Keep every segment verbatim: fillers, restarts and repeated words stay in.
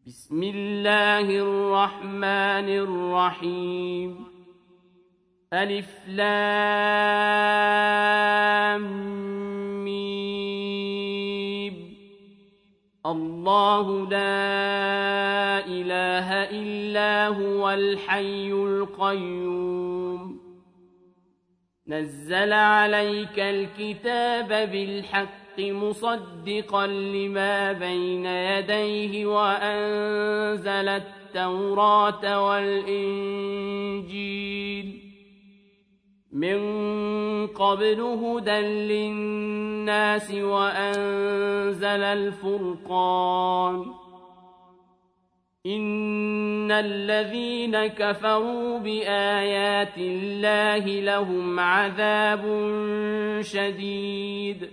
بسم الله الرحمن الرحيم ألف لام ميم الله لا إله إلا هو الحي القيوم نزل عليك الكتاب بالحق مصدقا لما بين يديه وأنزل التوراة والإنجيل من قبل هدى للناس وأنزل الفرقان إن الذين كفروا بآيات الله لهم عذاب شديد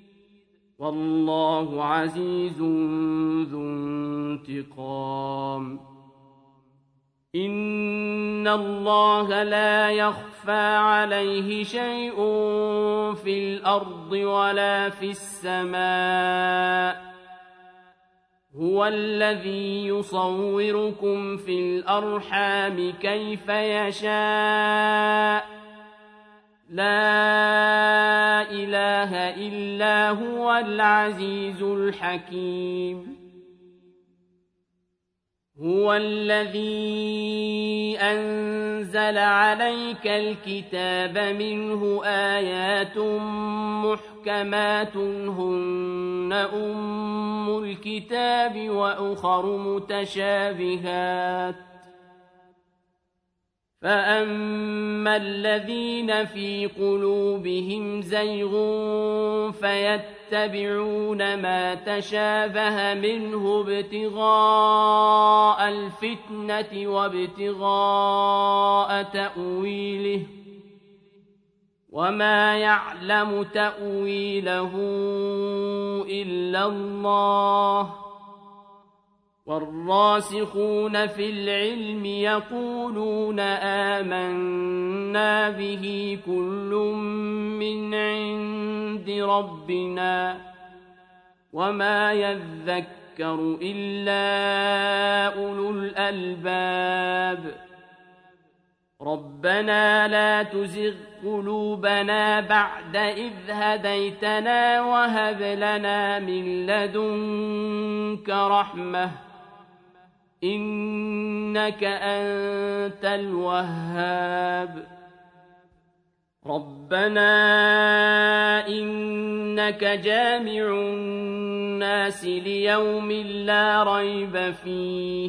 والله عزيز ذو انتقام إن الله لا يخفى عليه شيء في الأرض ولا في السماء هو الذي يصوركم في الأرحام كيف يشاء لا إله إلا هو العزيز الحكيم هو الذي أنزل عليك الكتاب منه آيات محكمات هن أم الكتاب وأخر متشابهات فأما الذين في قلوبهم زيغ فيتبعون ما تشابه منه ابتغاء الفتنة وابتغاء تأويله وما يعلم تأويله إلا الله والراسخون في العلم يقولون آمنا به كل من عند ربنا وما يذكر إلا أولو الألباب ربنا لا تزغ قلوبنا بعد إذ هديتنا وهب لنا من لدنك رحمة إنك أنت الوهاب ربنا إنك جامع الناس ليوم لا ريب فيه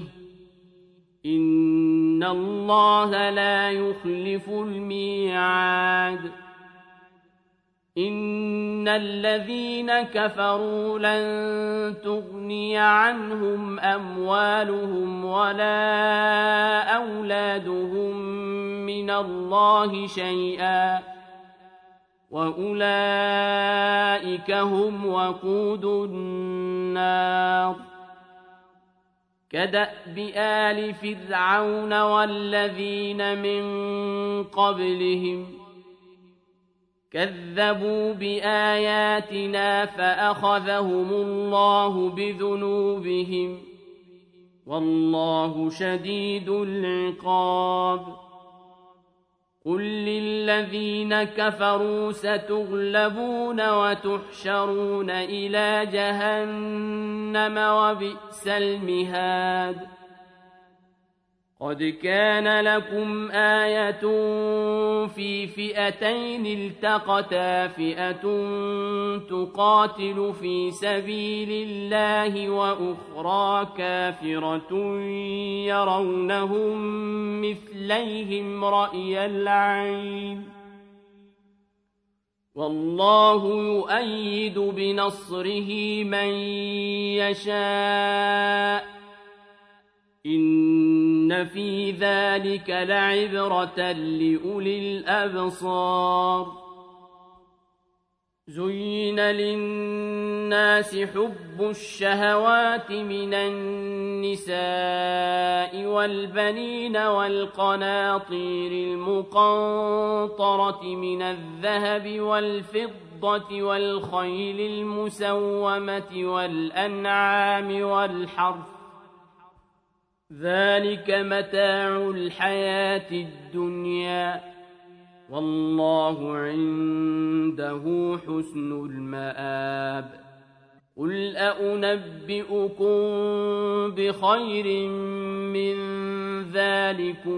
إن الله لا يخلف الميعاد إن الذين كفروا لن تغني عنهم أموالهم ولا أولادهم من الله شيئا وأولئك هم وقود النار كدأب آل فرعون والذين من قبلهم كذبوا بآياتنا فأخذهم الله بذنوبهم والله شديد العقاب قل للذين كفروا ستغلبون وتحشرون إلى جهنم وبئس المهاد قد كان لكم آية في فئتين التقتا فئة تقاتل في سبيل الله وأخرى كافرة يرونهم مثليهم رأي العين والله يؤيد بنصره من يشاء إن في ذلك لعبرة لأولي الأبصار زين للناس حب الشهوات من النساء والبنين والقناطير المقنطرة من الذهب والفضة والخيل المسومة والأنعام والحرث ذلك متاع الحياة الدنيا والله عنده حسن المآب قل أنبئكم بخير من ذلكم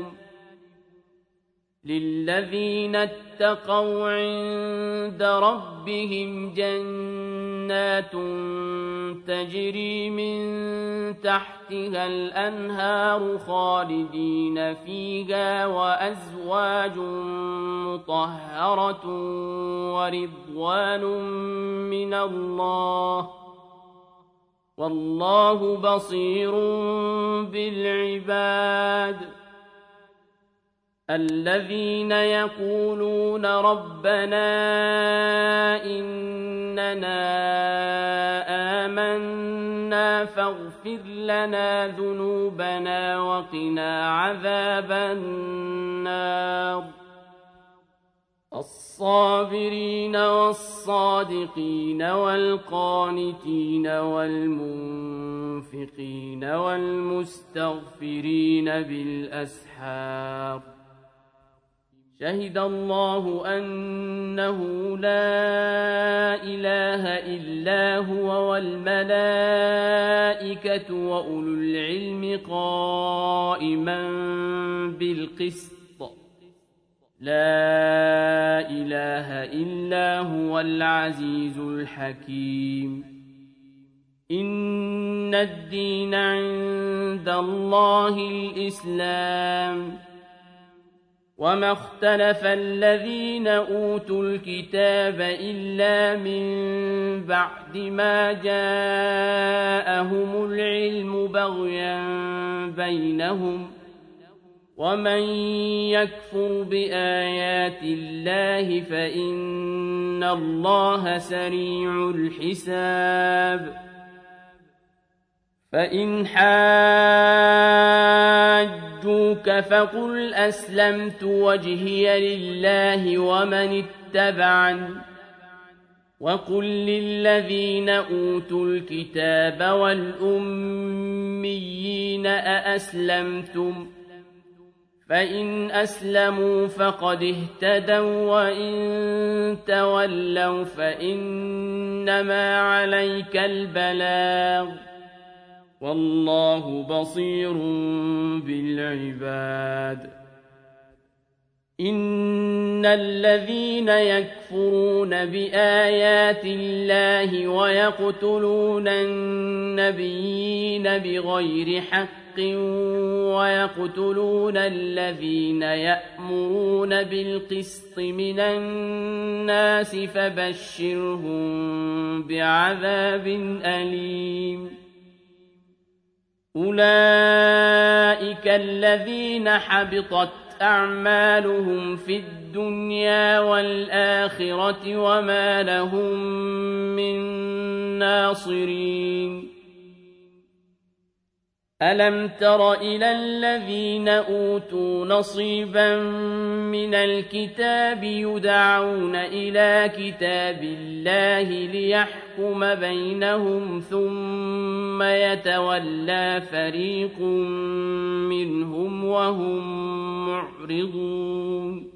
للذين اتقوا عند ربهم جنات تجري من تحتها الأنهار خالدين فيها وأزواج مطهرة ورضوان من الله والله بصير بالعباد الذين يقولون ربنا إننا آمنا فاغفر لنا ذنوبنا وقنا عذاب النار الصابرين والصادقين والقانتين والمنفقين والمستغفرين بالأسحار شهد الله أنه لا إله إلا هو والملائكة وأولو العلم قائما بالقسط لا إله إلا هو العزيز الحكيم إن الدين عند الله الإسلام وما اختلف الذين أوتوا الكتاب إلا من بعد ما جاءهم العلم بغيا بينهم ومن يكفر بآيات الله فإن الله سريع الحساب فإن حاجوك فقل أسلمت وجهي لله ومن اتبعني وقل للذين أوتوا الكتاب والأميين أأسلمتم فإن أسلموا فقد اهتدوا وإن تولوا فإنما عليك البلاغ والله بصير بالعباد إن الذين يكفرون بآيات الله ويقتلون النبيين بغير حق ويقتلون الذين يأمرون بالقسط من الناس فبشرهم بعذاب أليم أولئك الذين حبطت أعمالهم في الدنيا والآخرة وما لهم من ناصرين ألم تر إلى الذين أوتوا نصيبا من الكتاب يدعون إلى كتاب الله ليحكم بينهم ثم يتولى فريق منهم وهم معرضون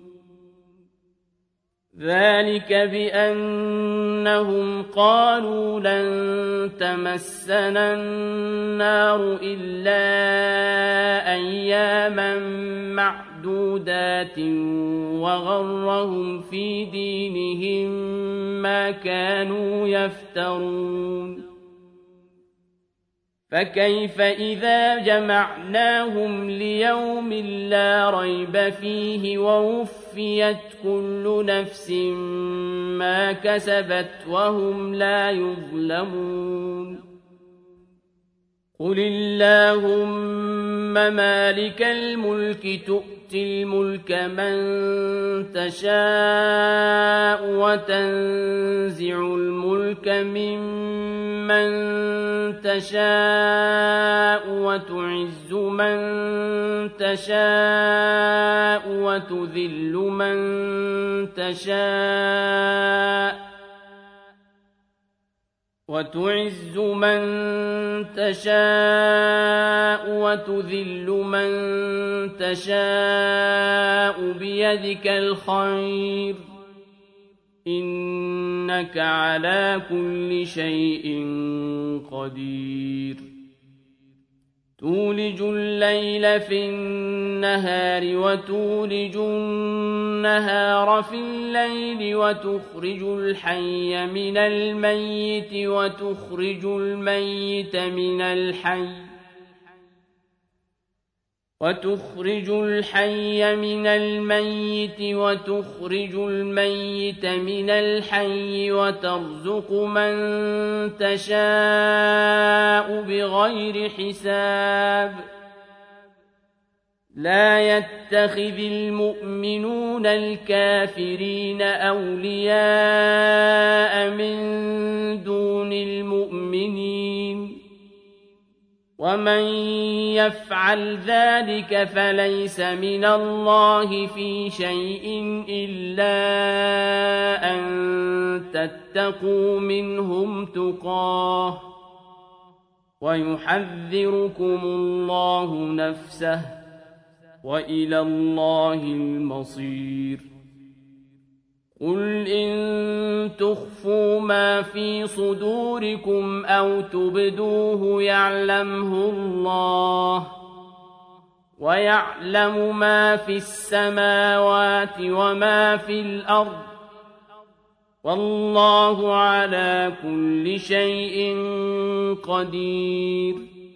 ذلك بأنهم قالوا لن تمسنا النار إلا أياما معدودات وغرهم في دينهم ما كانوا يفترون فكيف إذا جمعناهم ليوم لا ريب فيه ووفيت كل نفس ما كسبت وهم لا يظلمون قل اللهم مالك الملك تؤتي الملك من تشاء وتنزع الملك ممن تشاء وتعز من تشاء وتذل من تشاء وتعز من تشاء وتذل من تشاء بيدك الخير إنك على كل شيء قدير تولج الليل في النهار وتولج النهار في الليل وتخرج الحي من الميت وتخرج الميت من الحي وتخرج الحي من الميت وتخرج الميت من الحي وترزق من تشاء بغير حساب لا يتخذ المؤمنون الكافرين أولياء من دون المؤمنين ومن يفعل ذلك فليس من الله في شيء إلا أن تتقوا منهم تقاه ويحذركم الله نفسه وإلى الله المصير قل إن تخفوا ما في صدوركم أو تبدوه يعلمه الله ويعلم ما في السماوات وما في الأرض والله على كل شيء قدير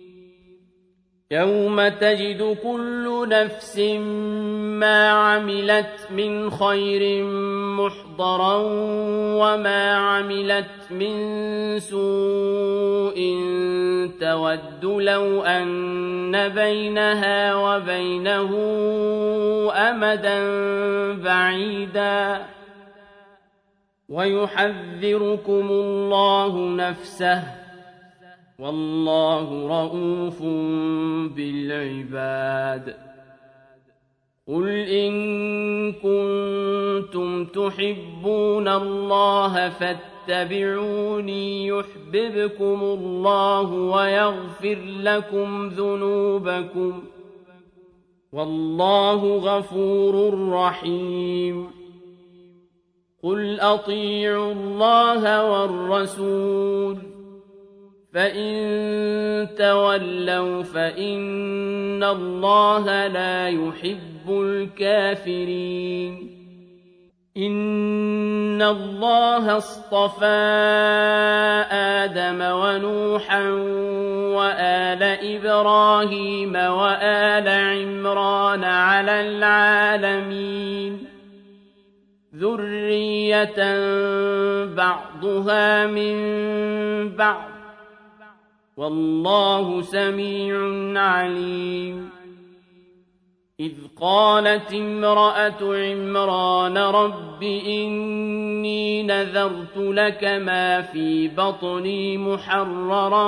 يوم تجد كل نفس ما عملت من خير محضرا وما عملت من سوء تود لو أن بينها وبينه أمدا بعيدا ويحذركم الله نفسه والله رءوف بالعباد قل إن كنتم تحبون الله فاتبعوني يحببكم الله ويغفر لكم ذنوبكم والله غفور رحيم قل أطيعوا الله والرسول فإن تولوا فإن الله لا يحب الكافرين إن الله اصطفى آدم ونوحا وآل إبراهيم وآل عمران على العالمين ذرية بعضها من بعض والله سميع عليم إذ قالت امرأة عمران رب إني نذرت لك ما في بطني محررا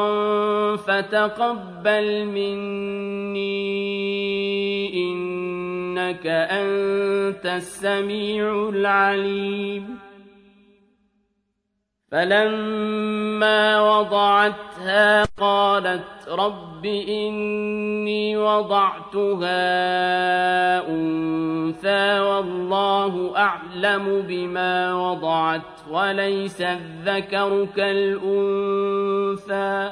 فتقبل مني إنك أنت السميع العليم فلما وضعتها قالت رب إني وضعتها أنثى والله أعلم بما وضعت وليس الذكر كالأنثى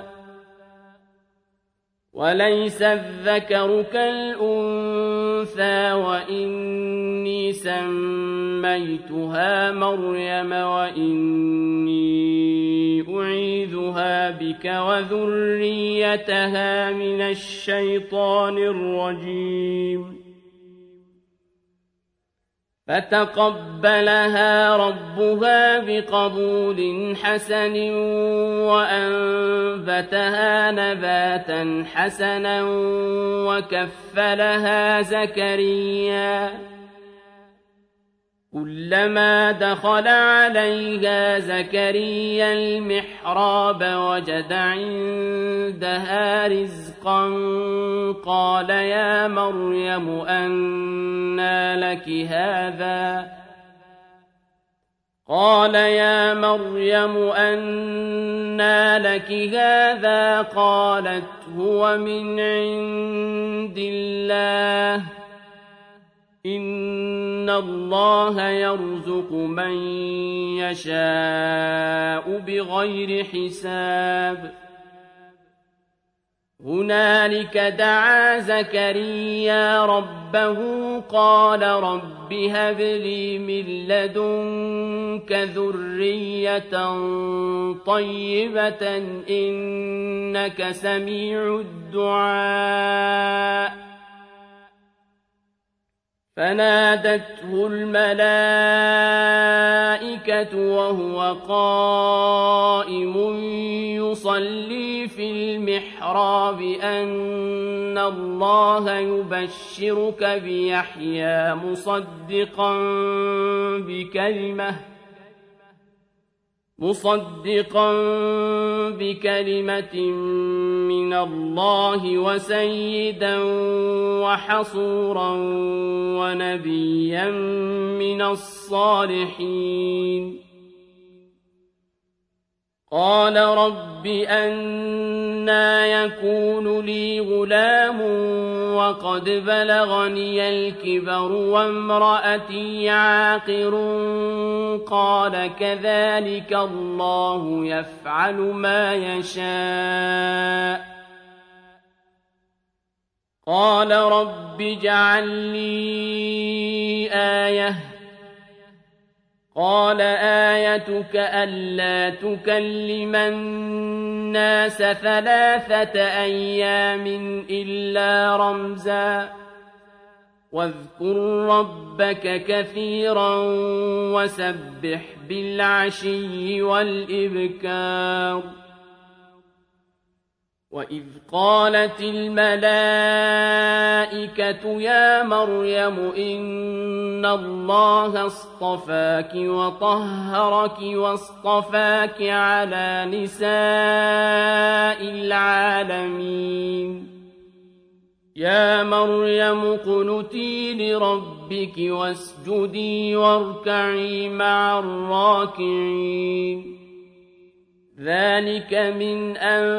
وليس الذكر كالأنثى وإني سميتها مريم وإني أعيذها بك وذريتها من الشيطان الرجيم فتقبلها ربها بقبول حسن وأنبتها نباتا حسنا وكفلها زكريا كلما دخل عليها زكريا المحراب وجد عندها رزقا قال يا مريم أنى لك هذا قال يا مريم أنى لك هذا قالت هو من عند الله إن الله يرزق من يشاء بغير حساب هنالك دعا زكريا ربه قال رب هب لي من لدنك ذرية طيبة إنك سميع الدعاء فنادته الملائكة وهو قائم يصلي في المحراب أن الله يبشرك بيحيى مصدقا بكلمة مصدقا بكلمة من الله وسيدا وحصورا ونبيا من الصالحين قال رب أنى يكون لي غلام وقد بلغني الكبر وامرأتي عاقر قال كذلك الله يفعل ما يشاء قال رب اجعل لي آية قال آيتك ألا تكلم الناس ثلاثة أيام إلا رمزا واذكر ربك كثيرا وسبح بالعشي والإبكار وإذ قالت الملائكة يا مريم إن الله اصطفاك وطهرك واصطفاك على نساء العالمين يا مريم اقنتي لربك واسجدي واركعي مع الراكعين ذلك من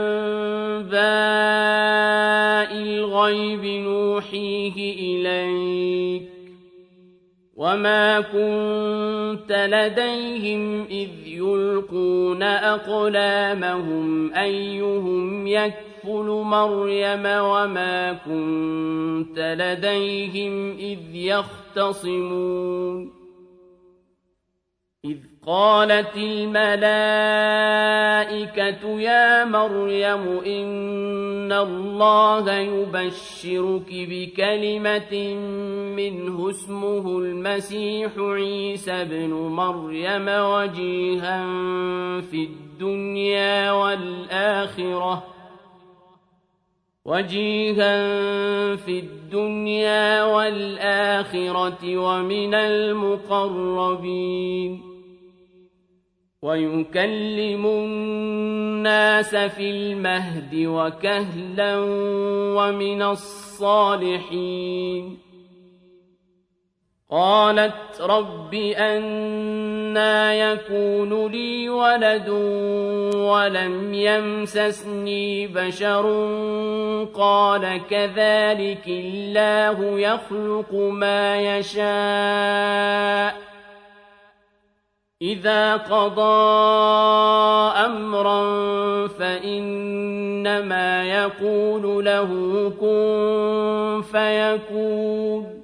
أنباء الغيب نوحيه إليك وما كنت لديهم إذ يلقون أقلامهم أيهم يكفل مريم وما كنت لديهم إذ يختصمون إذ قالت الملائكة يا مريم إن الله يبشرك بكلمة منه اسمه المسيح عيسى ابن مريم وجيها في الدنيا والآخرة وجيها في الدنيا والآخرة ومن المقربين ويكلم الناس في المهد وكهلا ومن الصالحين قالت رب أنى يكون لي ولد ولم يمسسني بشر قال كذلك الله يخلق ما يشاء إذا قضى أمرا فإنما يقول له كن فيكون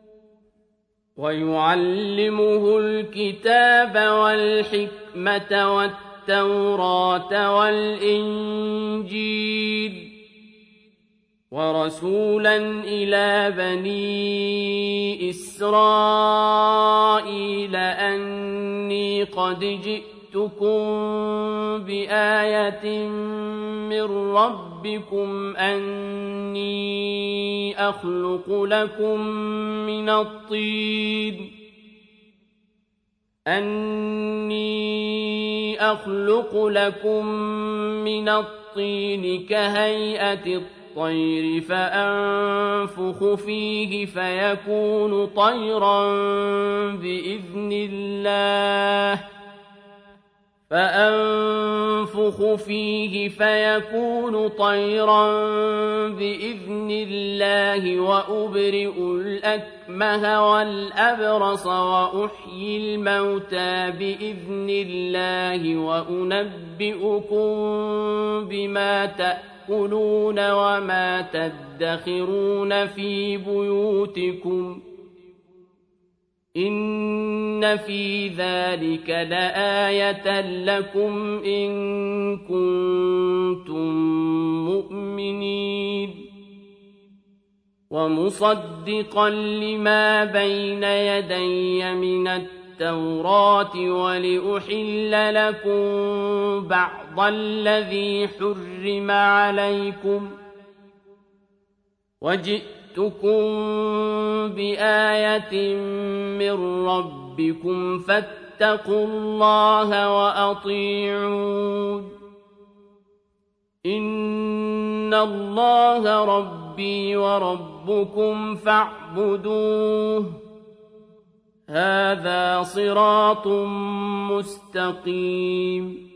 ويعلمه الكتاب والحكمة والتوراة والإنجيل ورسولا إلى بني إسرائيل أني قد جئتكم بآية من ربكم أني أخلق لكم من الطين أني أخلق لكم من الطين كهيئة الطير فأنفخ فيه فيكون طيرا بإذن الله فأنفخ فيه فيكون طيرا بإذن الله وأبرئ الأكمه والأبرص وأحيي الموتى بإذن الله وأنبئكم بما تأكلون وما تدخرون في بيوتكم إن في ذلك لآية لكم إن كنتم مؤمنين ومصدقا لما بين يدي من التوراة ولأحل لكم بعض الذي حرم عليكم وجئتكم بآية من ربكم فاتقوا الله وأطيعون إن الله ربي وربكم فاعبدوه هذا صراط مستقيم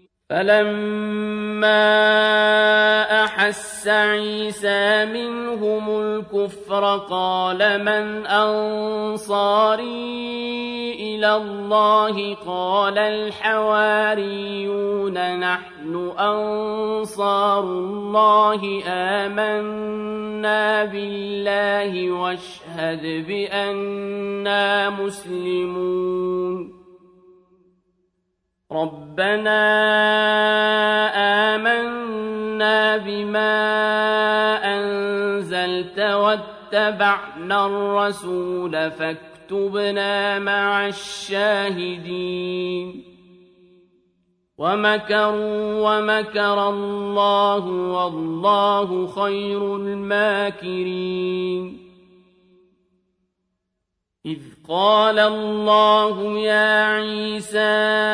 فلما أحس عيسى منهم الكفر قال من أنصاري إلى الله قال الحواريون نحن أنصار الله آمنا بالله واشهد بأننا مسلمون ربنا آمنا بما أنزلت واتبعنا الرسول فاكتبنا مع الشاهدين ومكروا ومكر الله والله خير الماكرين إذ قال الله يا عيسى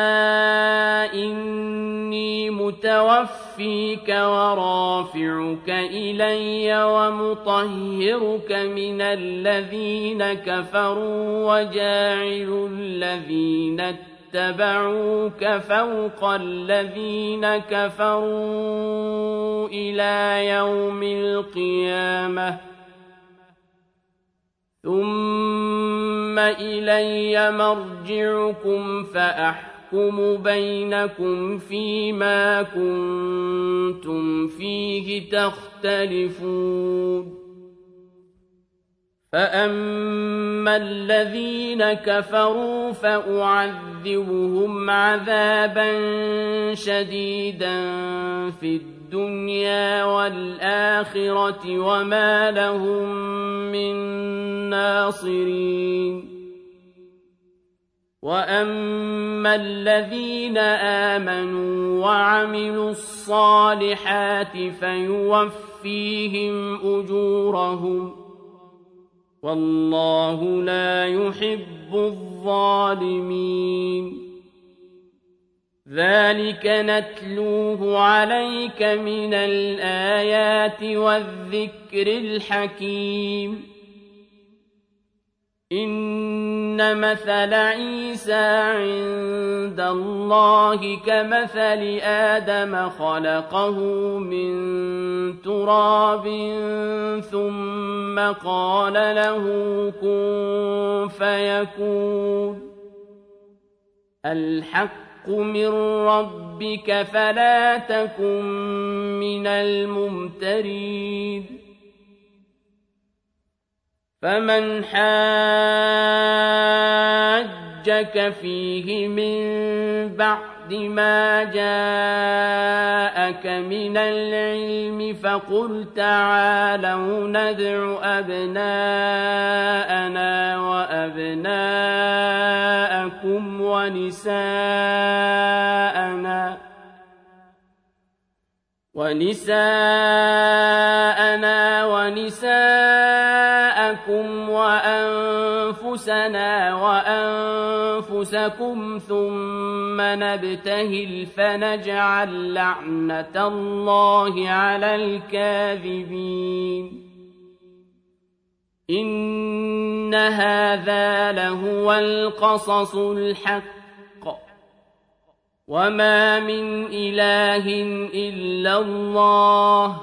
إني متوفيك ورافعك إلي ومطهرك من الذين كفروا وجاعل الذين اتبعوك فوق الذين كفروا إلى يوم القيامة ثم إلي مرجعكم فأحكم بينكم فيما كنتم فيه تختلفون فأما الذين كفروا فأعذبهم عذابا شديدا في الدنيا الدنيا والآخرة وما لهم من ناصرين وأما الذين آمنوا وعملوا الصالحات فيوفيهم أجورهم والله لا يحب الظالمين ذلك نتلوه عليك من الآيات والذكر الحكيم إن مثل عيسى عند الله كمثل آدم خلقه من تراب ثم قال له كن فيكون الحق من ربك فلا تكن من الممترين فمن حاجك فيه من بعد ما جاءك من العلم فقل تعالوا ندع أبناءنا وأبناءكم ونساءنا ونساءنا ونساءكم وأنفسنا وأنفسكم ثم نبتهل فنجعل لعنة الله على الكاذبين إن هذا لهو القصص الحق وما من إله إلا الله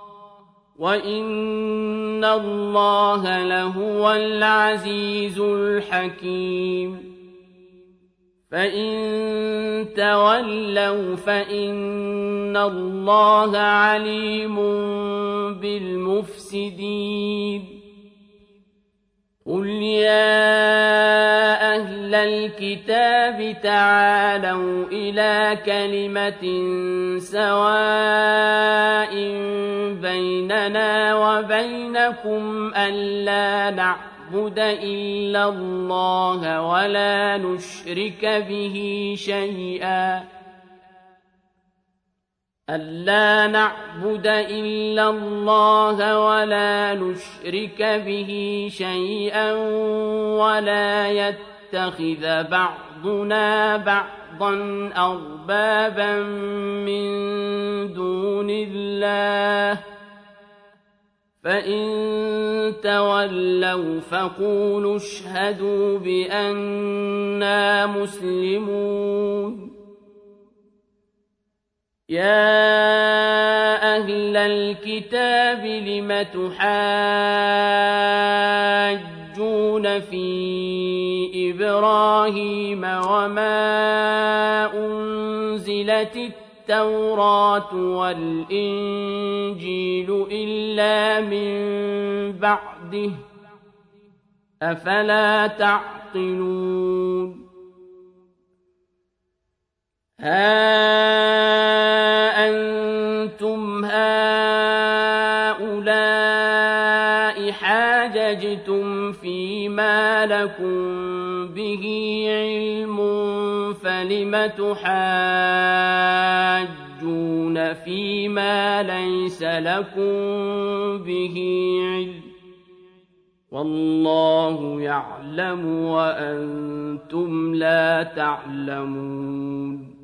وإن الله لهو العزيز الحكيم فإن تولوا فإن الله عليم بالمفسدين قل يا أهل الكتاب تعالوا إلى كلمة سواء بيننا وبينكم ألا نعبد إلا الله ولا نشرك به شيئا ألا نعبد إلا الله ولا نشرك به شيئا ولا يتخذ بعضنا بعضا أربابا من دون الله فإن تولوا فقولوا اشهدوا بأننا مسلمون يا أهل الكتاب لم تحاجون في إبراهيم وما أنزلت التوراة والإنجيل إلا من بعده أفلا تعقلون ها أنتم هؤلاء حاججتم فيما لكم به علم فلم تحاجون فيما ليس لكم به علم والله يعلم وأنتم لا تعلمون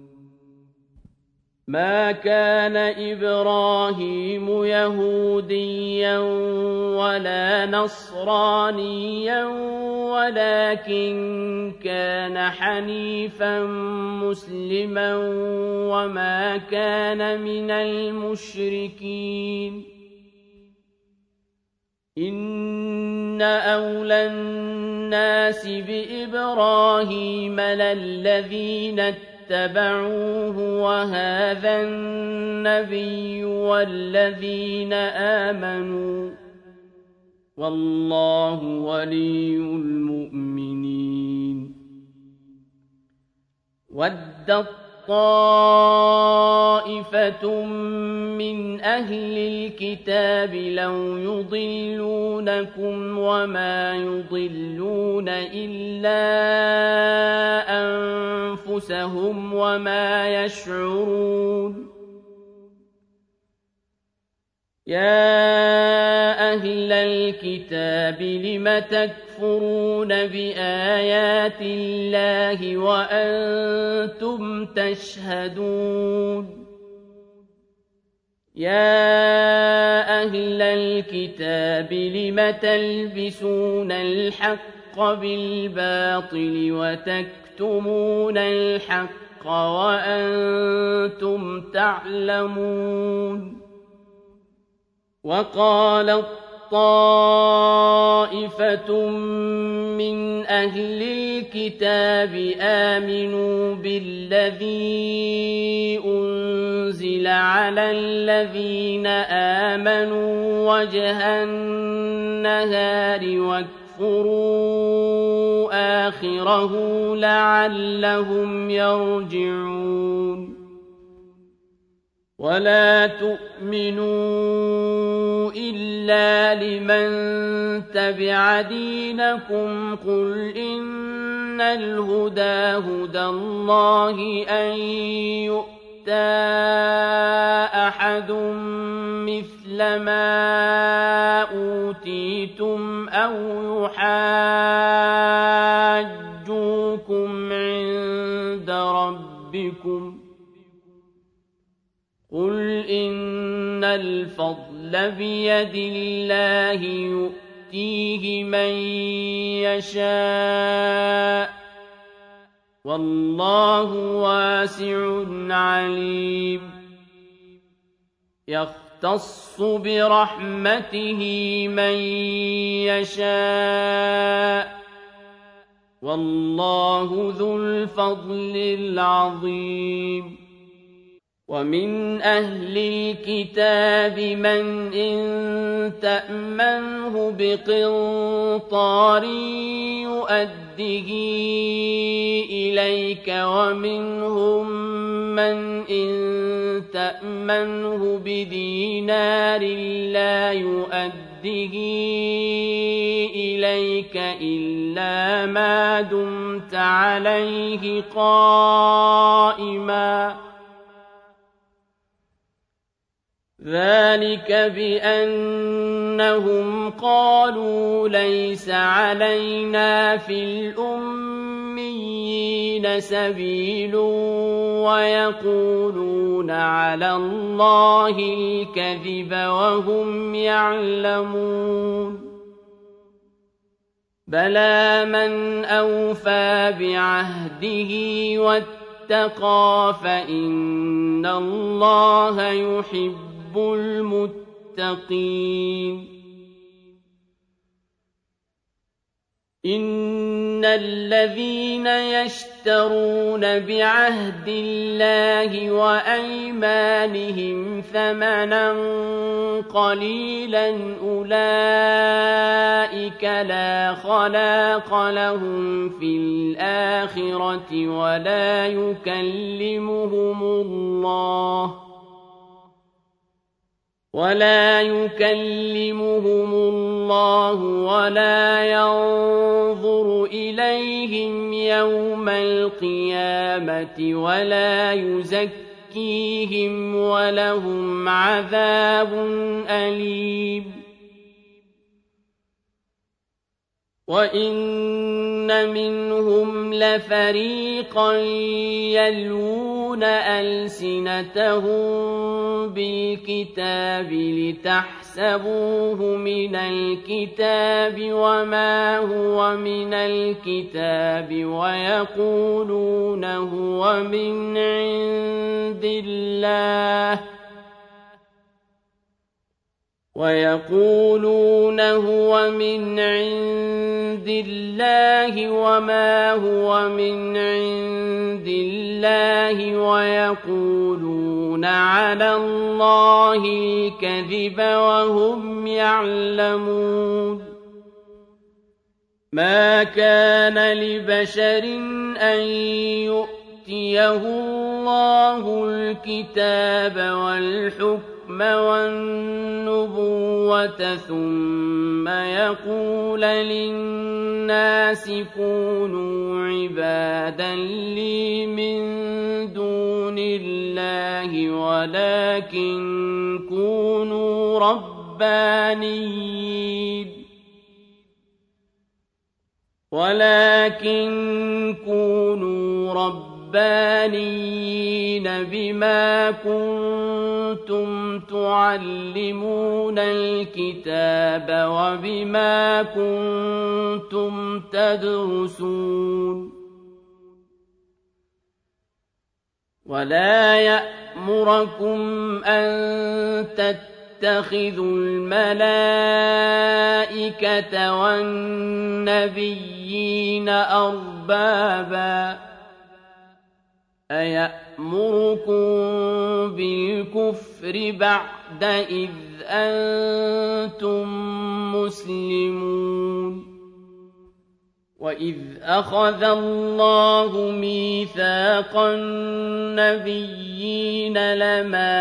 ما كان إبراهيم يهوديا ولا نصرانيا ولكن كان حنيفا مسلما وما كان من المشركين إن أولى الناس بإبراهيم للذين اتبعوه وهذا النبي والذين آمنوا والله ولي المؤمنين ودت طائفة من أهل الكتاب لو يضلونكم وما يضلون إلا أنفسهم وما يشعرون يا أهل الكتاب لم تكفرون بآيات الله وأنتم تشهدون يا أهل الكتاب لم تلبسون الحق بالباطل وتكتمون الحق وأنتم تعلمون وقالت طائفة من أهل الكتاب آمنوا بالذي أنزل على الذين آمنوا وجه النهار واكفروا آخره لعلهم يرجعون ولا تؤمنوا إلا لمن تبع دينكم قل إن الهدى هدى الله أن يؤتى أحد مثل ما أوتيتم أو يحاجوكم عند ربكم قل إن الفضل بيد الله يؤتيه من يشاء والله واسع عليم يختص برحمته من يشاء والله ذو الفضل العظيم ومن أهل الكتاب من إن تأمنه بقنطار يؤده إليك ومنهم من إن تأمنه بدينار لا يؤده إليك إلا ما دمت عليه قائما ذلك بأنهم قالوا ليس علينا في الأميين سبيل ويقولون على الله الكذب وهم يعلمون بلى من أوفى بعهده واتقى فإن الله يحب المتقين إن الذين يشترون بعهد الله وأيمانهم ثمنا قليلا أولئك لا خلاق لهم في الآخرة ولا يكلمهم الله ولا يكلمهم الله ولا ينظر إليهم يوم القيامة ولا يزكيهم ولهم عذاب أليم وإن منهم لفريقا يلوون ألسنتهم بالكتاب لتحسبوه من الكتاب وما هو من الكتاب ويقولون هو من عند الله ويقولون هو من عند الله وما هو من عند الله ويقولون على الله الكذب وهم يعلمون ما كان لبشر أن يؤتيه الله الكتاب والحكم والنبوة ثم يقول للناس كونوا عبادا لي من دون الله ولكن كونوا ربانيين ولكن كونوا ربانيين ربانيين بما كنتم تعلمون الكتاب وبما كنتم تدرسون ولا يأمركم أن تتخذوا الملائكة والنبيين أربابا أيأمركم بالكفر بعد إذ أنتم مسلمون وإذ أخذ الله ميثاق النبيين لما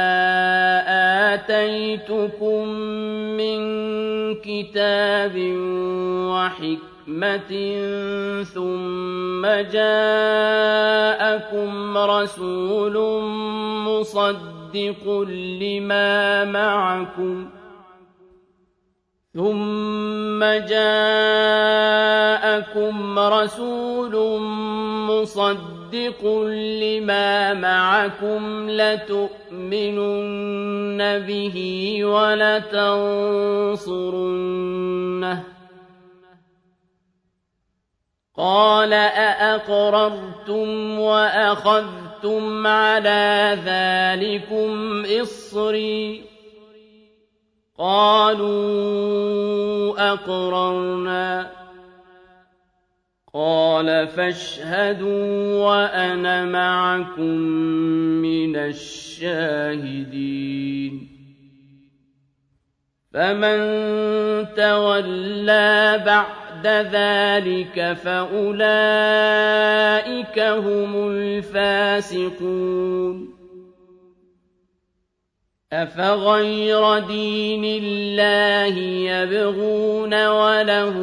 آتيتكم من كتاب وحكمة ثم جاءكم رسول مصدق لما معكم ثم جاءكم رسول مصدق لما معكم لتؤمنن به ولتنصرنه قال أأقررتم وأخذتم على ذلكم إصري قالوا أقررنا قال فاشهدوا وأنا معكم من الشاهدين فمن تولى بعد ذلك فأولئك هم الفاسقون أفغير دين الله يبغون وله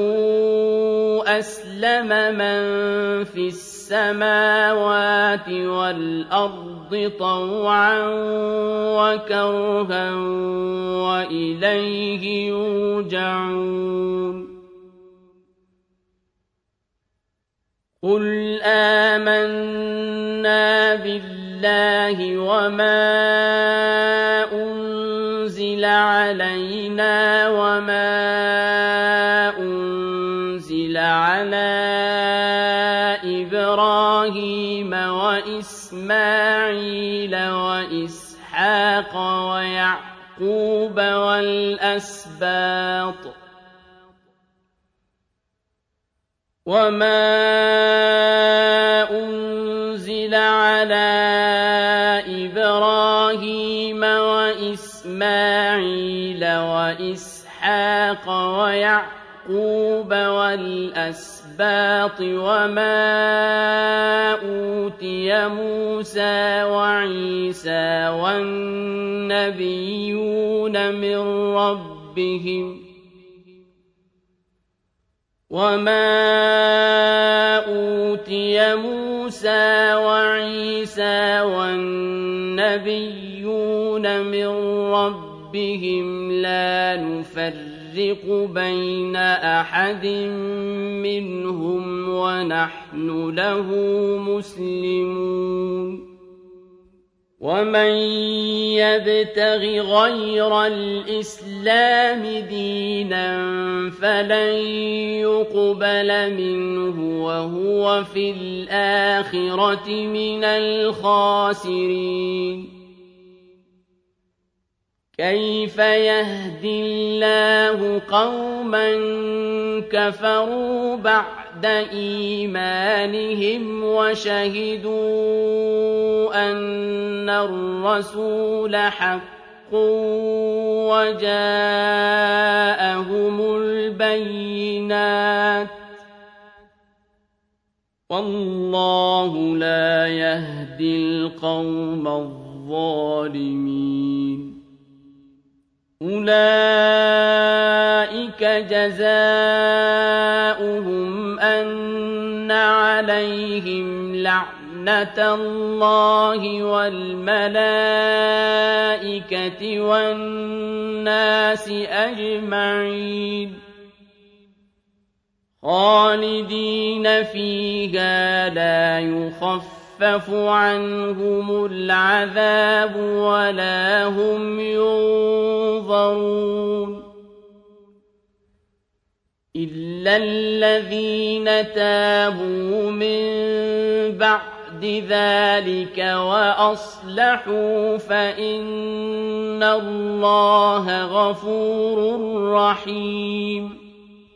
أسلم من في السماوات والأرض طوعا وكرها وإليه يرجعون قل آمنا بالله وما أنزل علينا وما أنزل على إبراهيم وإسماعيل وإسحاق ويعقوب والأسباط وما أنزل على إبراهيم وإسماعيل وإسحاق ويعقوب والأسباط وما أوتي موسى وعيسى والنبيون من ربهم وما أوتي موسى وعيسى والنبيون من ربهم لا نفرق بين أحد منهم ونحن له مسلمون ومن يبتغ غير الإسلام دينا فلن يقبل منه وهو في الآخرة من الخاسرين كيف يهدي الله قوما كفروا بعد إيمانهم وشهدوا أن الرسول حق وجاءهم البينات والله لا يهدي القوم الظالمين أولئك جزاؤهم أن عليهم لعنة الله والملائكة والناس أجمعين خالدين فيها لا يخفف يخفف عنهم العذاب ولا هم ينظرون إلا الذين تابوا من بعد ذلك وأصلحوا فإن الله غفور رحيم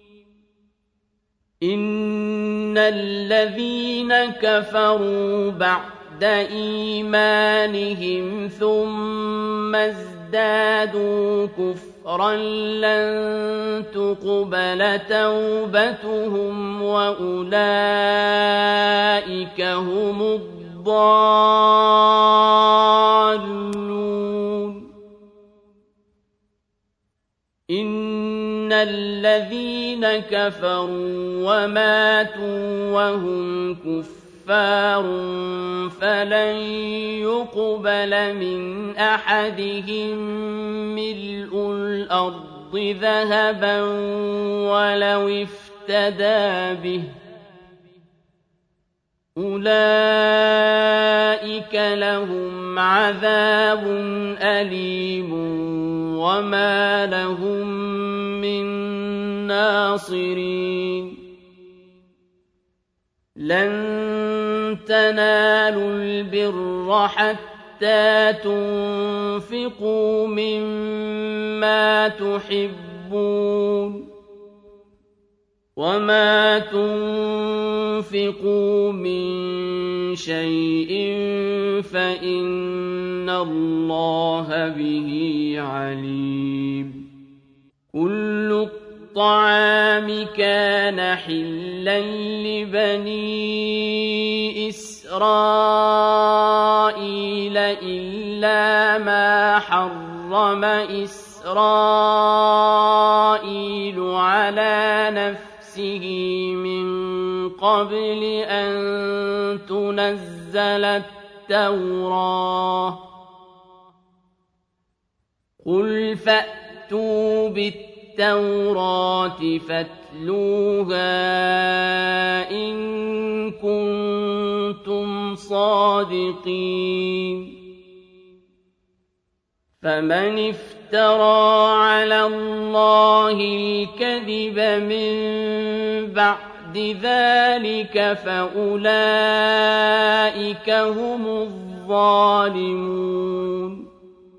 إن الذين كفروا بعد إيمانهم ثم ازدادوا كفرا لن تقبل توبتهم وأولئك هم الضالون إن الذين كفروا وماتوا وهم كفار فلن يقبل من أحدهم ملء الأرض ذهبا ولو افتدى به أولئك لهم عذاب أليم وما لهم من ناصرين لن تنالوا البر حتى تنفقوا مما تحبون وما تنفقوا من شيء فإن الله به عليم كل الطعام كان حلا لبني إسرائيل إلا ما حرم إسرائيل على نفسه من قبل أن تنزل التوراة قل فأتوا بالتوراة فاتلوها إن كنتم صادقين فمن افترى على الله الكذب من بعد ذلك فأولئك هم الظالمون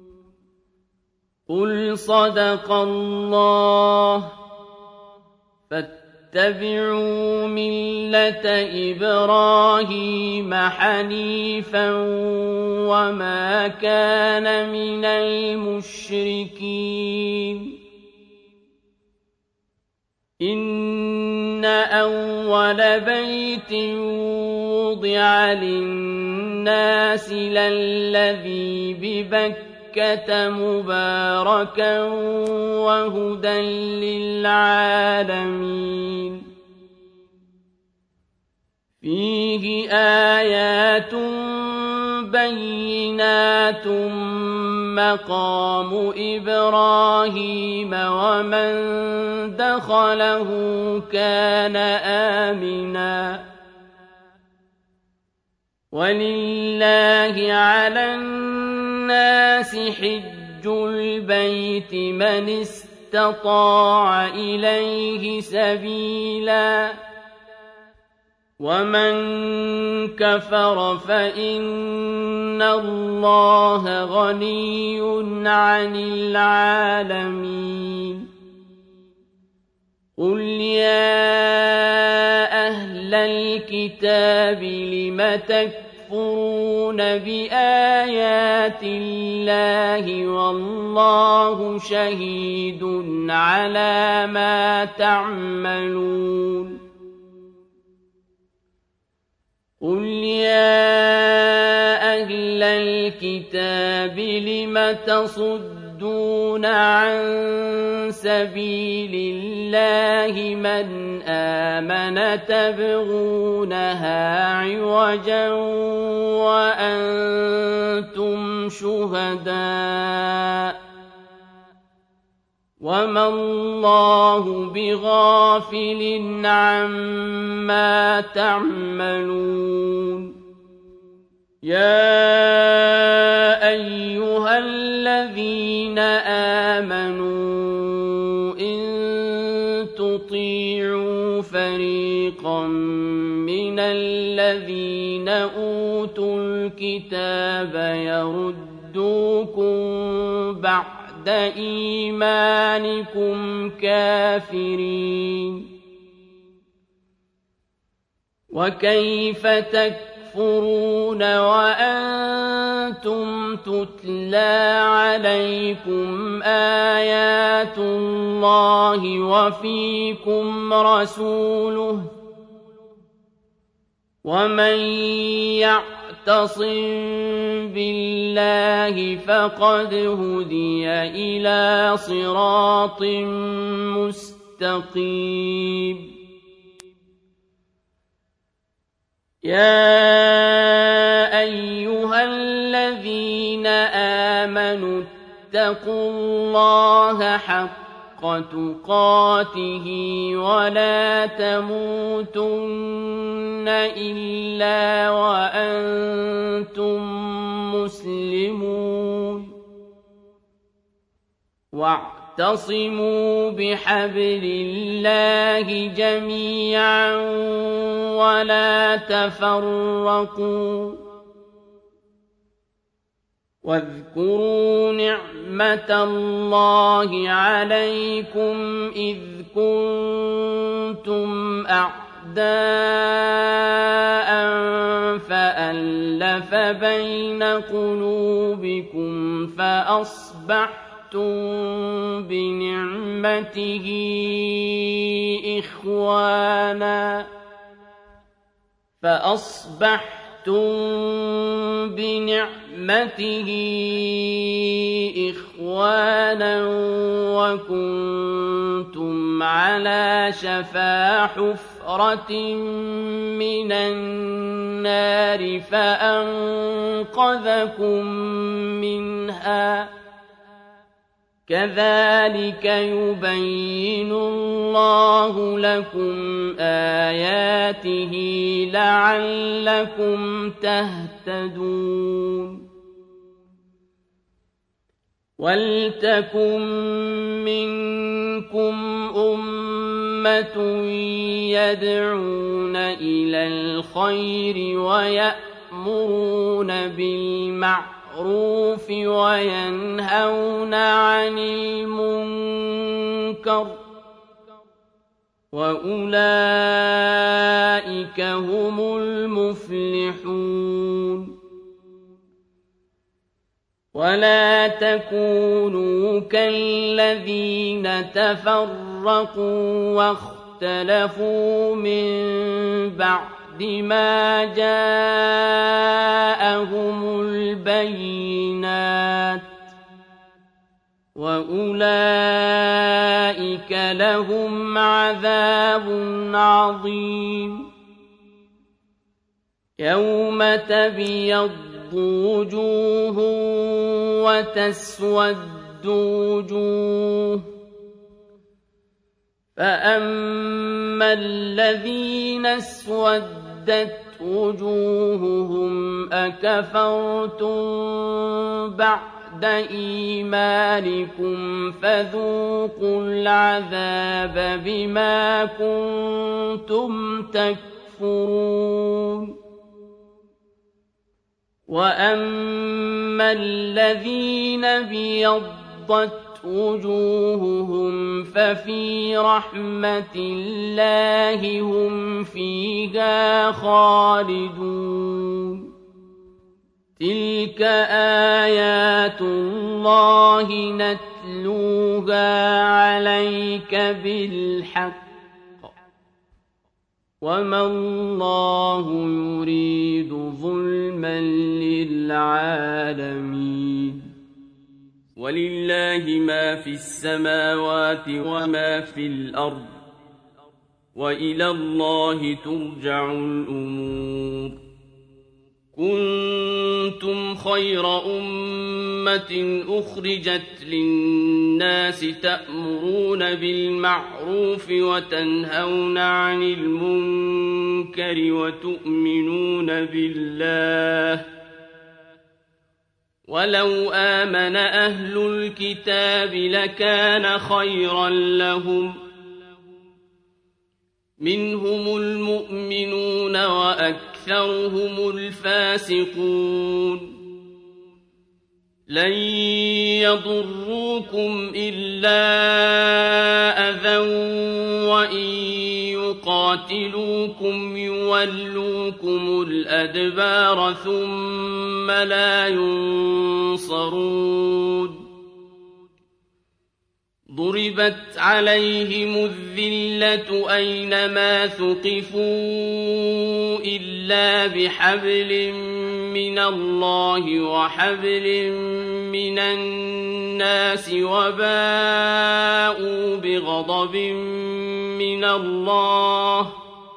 قل صدق الله فاتبعوا ملة إبراهيم حنيفا وما كان من المشركين إن أول بيت وضع للناس للذي ببكة مباركا وهدى للعالمين فيه آيات بينات مقام إبراهيم ومن دخله كان آمنا ولله على الناس حج البيت من استطاع إليه سبيلا ومن كفر فإن الله غني عن العالمين قل يا أهل الكتاب لم تكفرون بآيات الله والله شهيد على ما تعملون قل يا أهل الكتاب لم تصدون عن سبيل الله من آمن تبغونها عوجا وأنتم شهداء وما الله بغافل عما تعملون يا أيها الذين آمنوا إن تطيعوا فريقا من الذين أوتوا الكتاب يردوكم بعد إيمانكم كافرين وكيف تكفرون وأنتم تتلى عليكم آيات الله وفيكم رسوله ومن يعتصم بالله فقد هدي إلى صراط مستقيم يا أيها الذين آمنوا اتقوا الله حق تقاته ولا تموتن إلا وأنتم مسلمون واعتصموا واعتصموا بحبل الله جميعا ولا تفرقوا واذكروا نعمة الله عليكم إذ كنتم أعداء فألف بين قلوبكم فأصبحتم بنعمته إخوانا فأصبحتم بنعمته إخوانا وكنتم على شفا حفرة من النار فأنقذكم منها كذلك يبين الله لكم آياته لعلكم تهتدون ولتكن منكم أمة يدعون إلى الخير ويأمرون بالمعروف بالمعروف وينهون عن المنكر وأولئك هم المفلحون ولا تكونوا كالذين تفرقوا واختلفوا من بعد ما جاءهم البينات وأولئك لهم عذاب عظيم يوم تبيض وجوه وتسود وجوه فأما الذين اسودت وجوههم أكفرتم بعد إيمانكم فذوقوا العذاب بما كنتم تكفرون وأما الذين ابيضت وجوههم ففي رحمة الله هم فيها خالدون تلك آيات الله نتلوها عليك بالحق وما الله يريد ظلما للعالمين ولله ما في السماوات وما في الأرض وإلى الله ترجع الأمور كنتم خير أمة أخرجت للناس تأمرون بالمعروف وتنهون عن المنكر وتؤمنون بالله ولو آمن أهل الكتاب لكان خيرا لهم منهم المؤمنون وأكثرهم الفاسقون لن يضروكم إلا أذى وإن يقاتلوكم يولوكم الأدبار ثم لا ينصرون ضربت عليهم الذلة أينما ثقفوا إلا بحبل من الله وحبل من الناس وباءوا بغضب من الله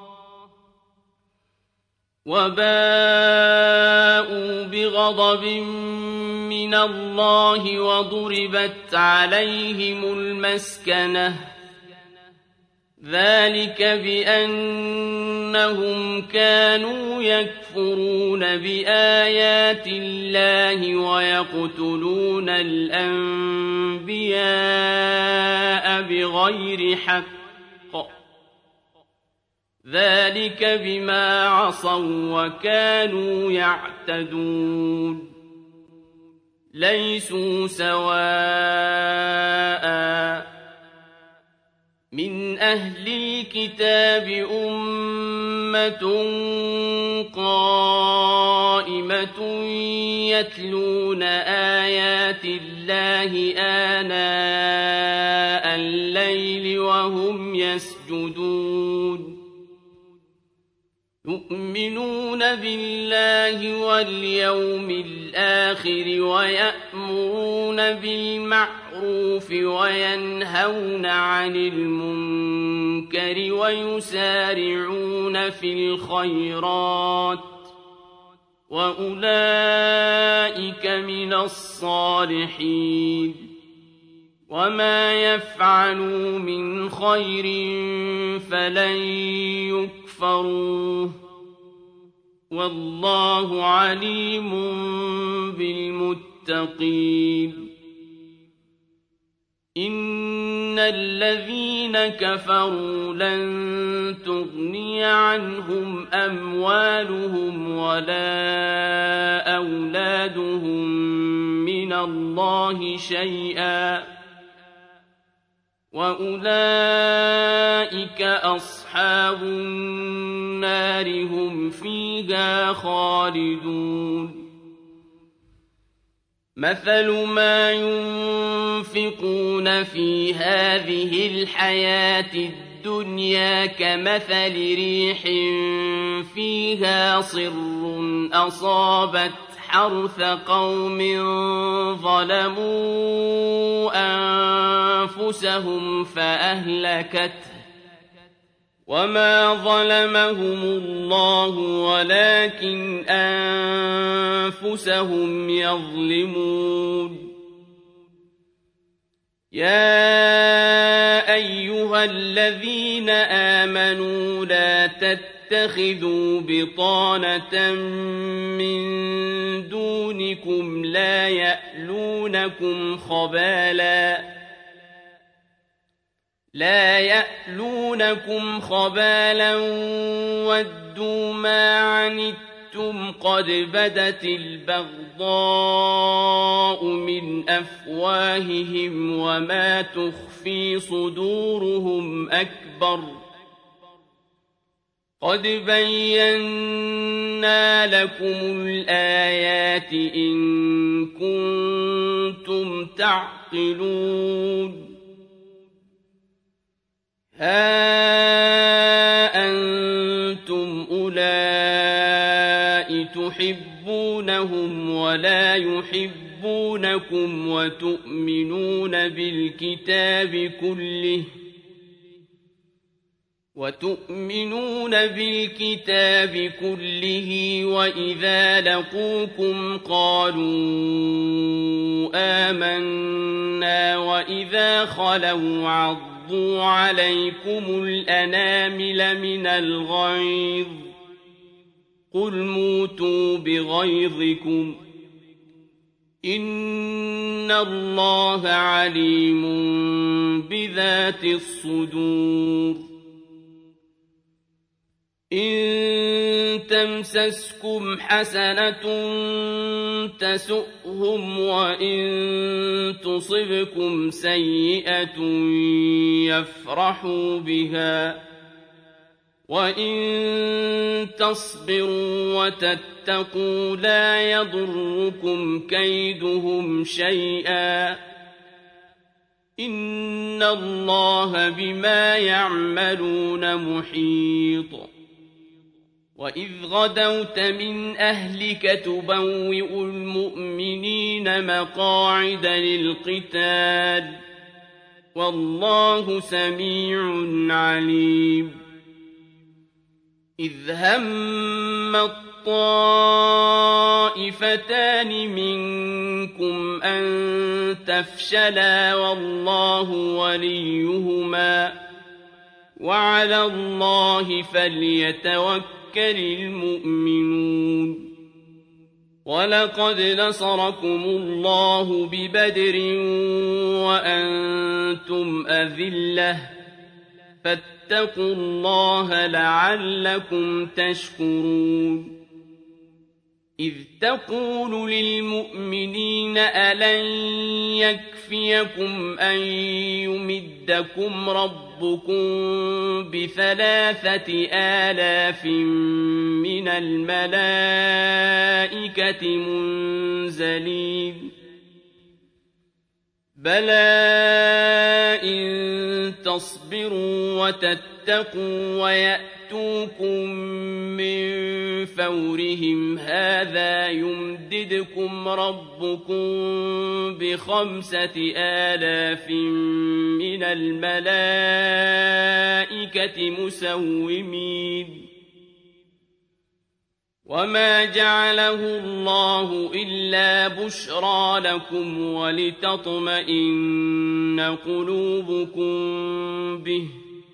وباءوا بغضب من الله وضربت عليهم المسكنة ذلك بأنهم كانوا يكفرون بآيات الله ويقتلون الأنبياء بغير حق ذلك بما عصوا وكانوا يعتدون ليسوا سواء من أهل الكتاب أمة قائمة يتلون آيات الله آناء الليل وهم يسجدون يؤمنون بالله واليوم الآخر ويأمرون بالمعروف وينهون عن المنكر ويسارعون في الخيرات وأولئك من الصالحين وما يفعلوا من خير فلن يكفروه والله عليم بالمتقين إن الذين كفروا لن تغني عنهم أموالهم ولا أولادهم من الله شيئا وأولئك أصحاب النار هم فيها خالدون مثل ما ينفقون في هذه الحياة الدنيا كمثل ريح فيها صر أصابت حرث قوم ظلموا أنفسهم فأهلكته وما ظلمهم الله ولكن أنفسهم يظلمون يا أيها الذين آمنوا لا تتخذوا بطانة من دونكم لا يألونكم خبالا لا يألونكم خبالا ودوا ما عنتم قد بدت البغضاء من أفواههم وما تخفي صدورهم أكبر قد بينا لكم الآيات إن كنتم تعقلون ها أنتم أولئك تحبونهم ولا يحبونكم وتؤمنون بالكتاب كله وتؤمنون بالكتاب كله وإذا لقوكم قالوا آمنا وإذا خلوا عضوا عليكم الأنامل من الغيظ قل موتوا بغيظكم إن الله عليم بذات الصدور إن تمسسكم حسنة تسؤهم وإن تصبكم سيئة يفرحوا بها وإن تصبروا وتتقوا لا يضركم كيدهم شيئا إن الله بما يعملون محيط وإذ غدوت من أهلك تبوئ المؤمنين مقاعد للقتال والله سميع عليم إذ هم الطائفتان منكم أن تفشلا والله وليهما وعلى الله فليتوكل المؤمنون ولقد نصركم الله ببدر وأنتم أذلة فاتقوا الله لعلكم تشكرون إذ تقول للمؤمنين ألن يكفيكم أن يمدكم ربكم بثلاثة آلاف من الملائكة منزلين بلى إن تصبروا وتتقوا ويأتوكم من فورهم هذا يمددكم ربكم بخمسة آلاف من الملائكة مسومين وما جعله الله إلا بشرى لكم ولتطمئن قلوبكم به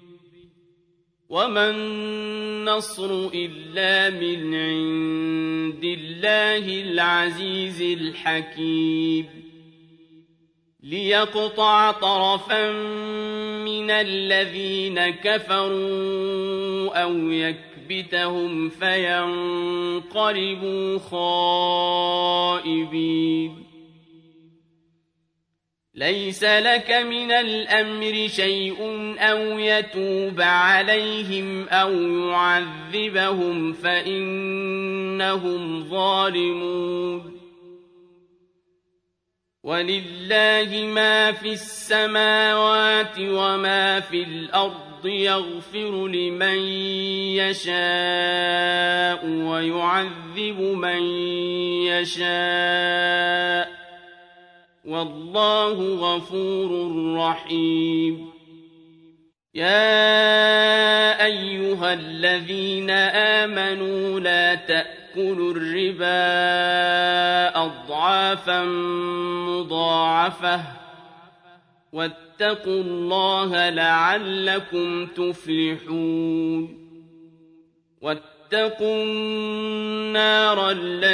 وما النصر إلا من عند الله العزيز الحكيم ليقطع طرفا من الذين كفروا أو يكبتهم فينقلبوا خائبين ليس لك من الأمر شيء أو يتوب عليهم أو يعذبهم فإنهم ظالمون ولله ما في السماوات وما في الأرض يغفر لمن يشاء ويعذب من يشاء والله غفور رحيم يا أيها الذين آمنوا لا تأكلوا الربا أضعافا مضاعفة واتقوا الله لعلكم تفلحون واتقوا النار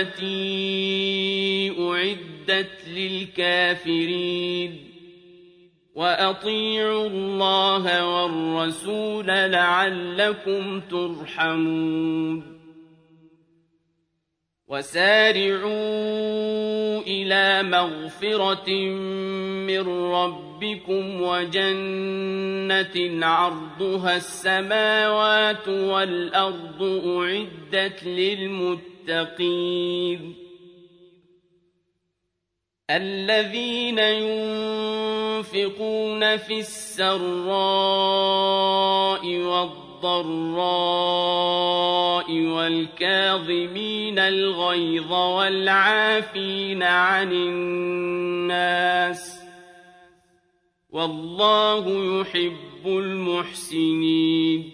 التي أعدت للكافرين وأطيعوا الله والرسول لعلكم ترحمون وسارعوا إلى مغفرة من ربكم وجنة عرضها السماوات والأرض أعدت للمتقين الذين ينفقون في السراء والضراء والكاظمين الغيظ والعافين عن الناس والله يحب المحسنين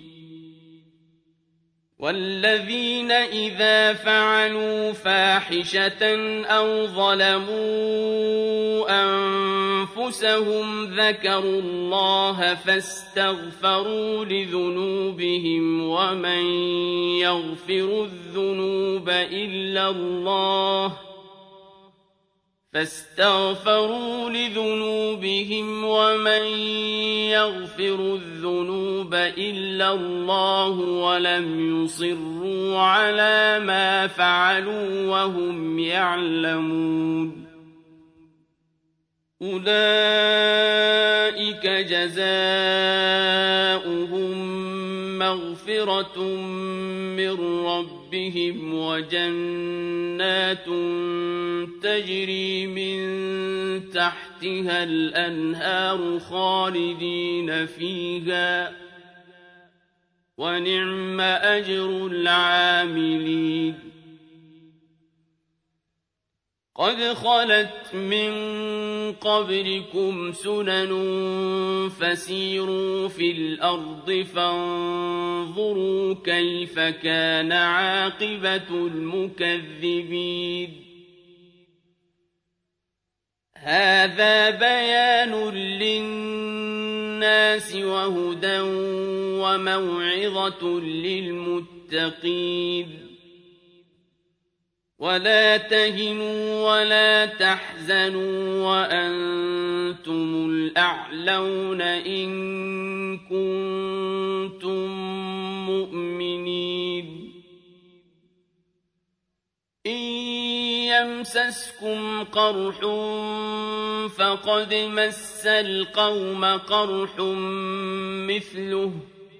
والذين إذا فعلوا فاحشة أو ظلموا أنفسهم ذكروا الله فاستغفروا لذنوبهم ومن يغفر الذنوب إلا الله فاستغفروا لذنوبهم ومن يغفر الذنوب إلا الله ولم يصروا على ما فعلوا وهم يعلمون أولئك جزاؤهم مغفرة من ربهم وجنات تجري من تحتها الأنهار خالدين فيها ونعم أجر العاملين قد خلت من قبلكم سنن فسيروا في الأرض فانظروا كيف كان عاقبة المكذبين هذا بيان للناس للناس وهدى وموعظة للمتقين ولا تهنوا ولا تحزنوا وأنتم الأعلون إن كنتم مؤمنين إن يمسسكم قرح فقد مس القوم قرح مثله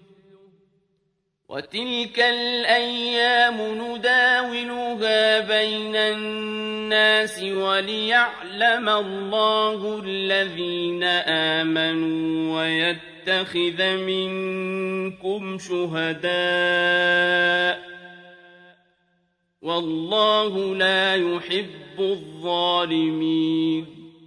وتلك الأيام نداولها بين الناس وليعلم الله الذين آمنوا ويتخذ منكم شهداء والله لا يحب الظالمين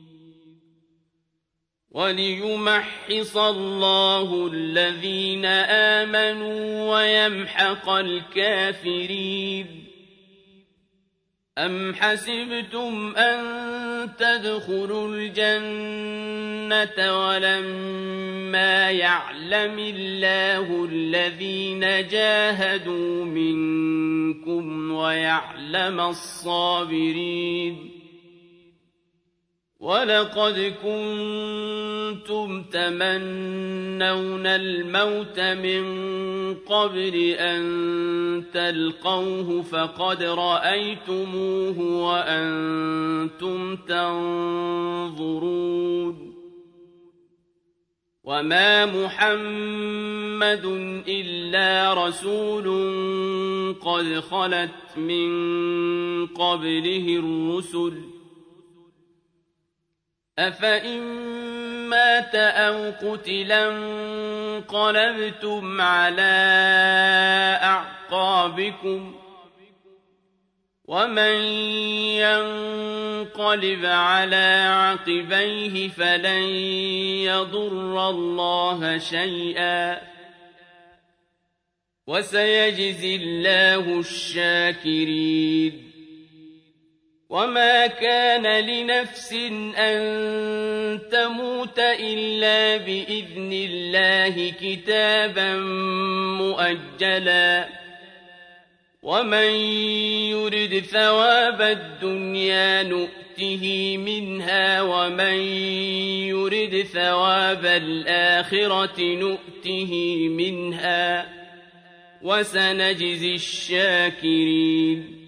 وليمحص الله الذين آمنوا ويمحق الكافرين أم حسبتم أن تدخلوا الجنة ولما يعلم الله الذين جاهدوا منكم ويعلم الصابرين ولقد كنتم تمنون الموت من قبل أن تلقوه فقد رأيتموه وأنتم تنظرون وما محمد إلا رسول قد خلت من قبله الرسل أفإن مات أو قتلا انقلبتم على أعقابكم ومن ينقلب على عقبيه فلن يضر الله شيئا وسيجزي الله الشاكرين وما كان لنفس أن تموت إلا بإذن الله كتابا مؤجلا ومن يرد ثواب الدنيا نؤته منها ومن يرد ثواب الآخرة نؤته منها وسنجزي الشاكرين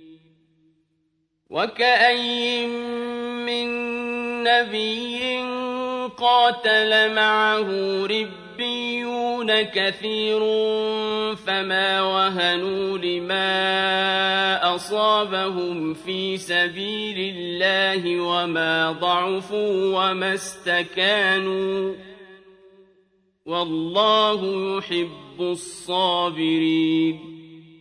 وكأين من نبي قاتل معه ربيون كثير فما وهنوا لما أصابهم في سبيل الله وما ضعفوا وما استكانوا والله يحب الصابرين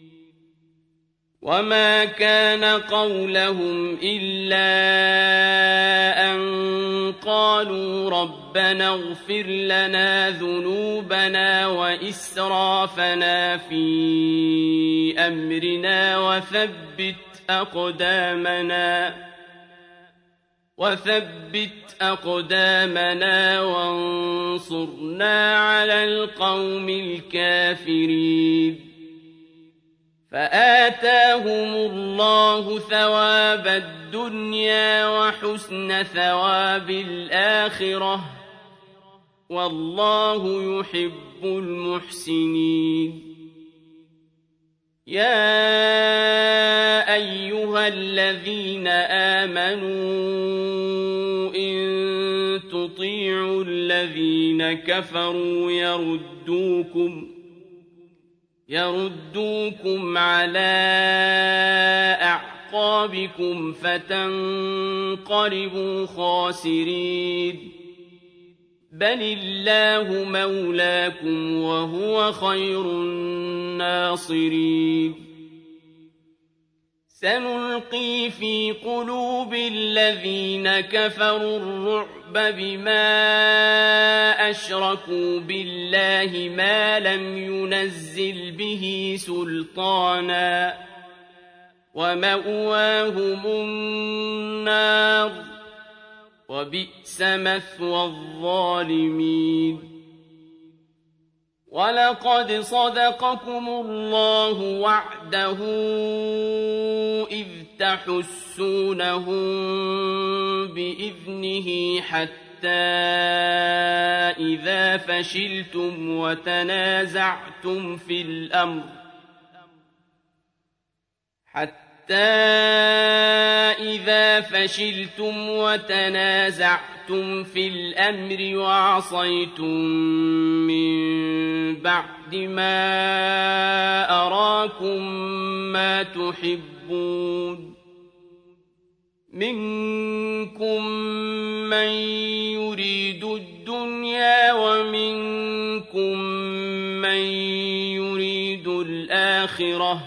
وما كان قولهم إلا أن قالوا ربنا اغفر لنا ذنوبنا وإسرافنا في أمرنا وثبت أقدامنا وثبت أقدامنا وانصرنا على القوم الكافرين فآتاهم الله ثواب الدنيا وحسن ثواب الآخرة والله يحب المحسنين يا أيها الذين آمنوا إن تطيعوا الذين كفروا يردوكم يردوكم على أعقابكم فتنقلبوا خاسرين بل الله مولاكم وهو خير الناصرين سنلقي في قلوب الذين كفروا الرعب بما أشركوا بالله ما لم ينزل به سلطانا ومأواهم النار وبئس مثوى الظالمين وَلَقَدْ صَدَقَكُمُ اللَّهُ وَعْدَهُ إِذْ تَحُسُّونَهُم بِإِذْنِهِ حَتَّىٰ إِذَا فَشِلْتُمْ وَتَنَازَعْتُمْ فِي الْأَمْرِ حَتَّىٰ إِذَا فَشِلْتُمْ وَتَنَازَعْتُمْ فِي الْأَمْرِ وَعَصَيْتُم مِّن بَعْدِ مَا أَرَاكُم مَّا تُحِبُّونَ مِنكُم مَّن يُرِيدُ الدُّنْيَا وَمِنكُم مَّن يُرِيدُ الْآخِرَةَ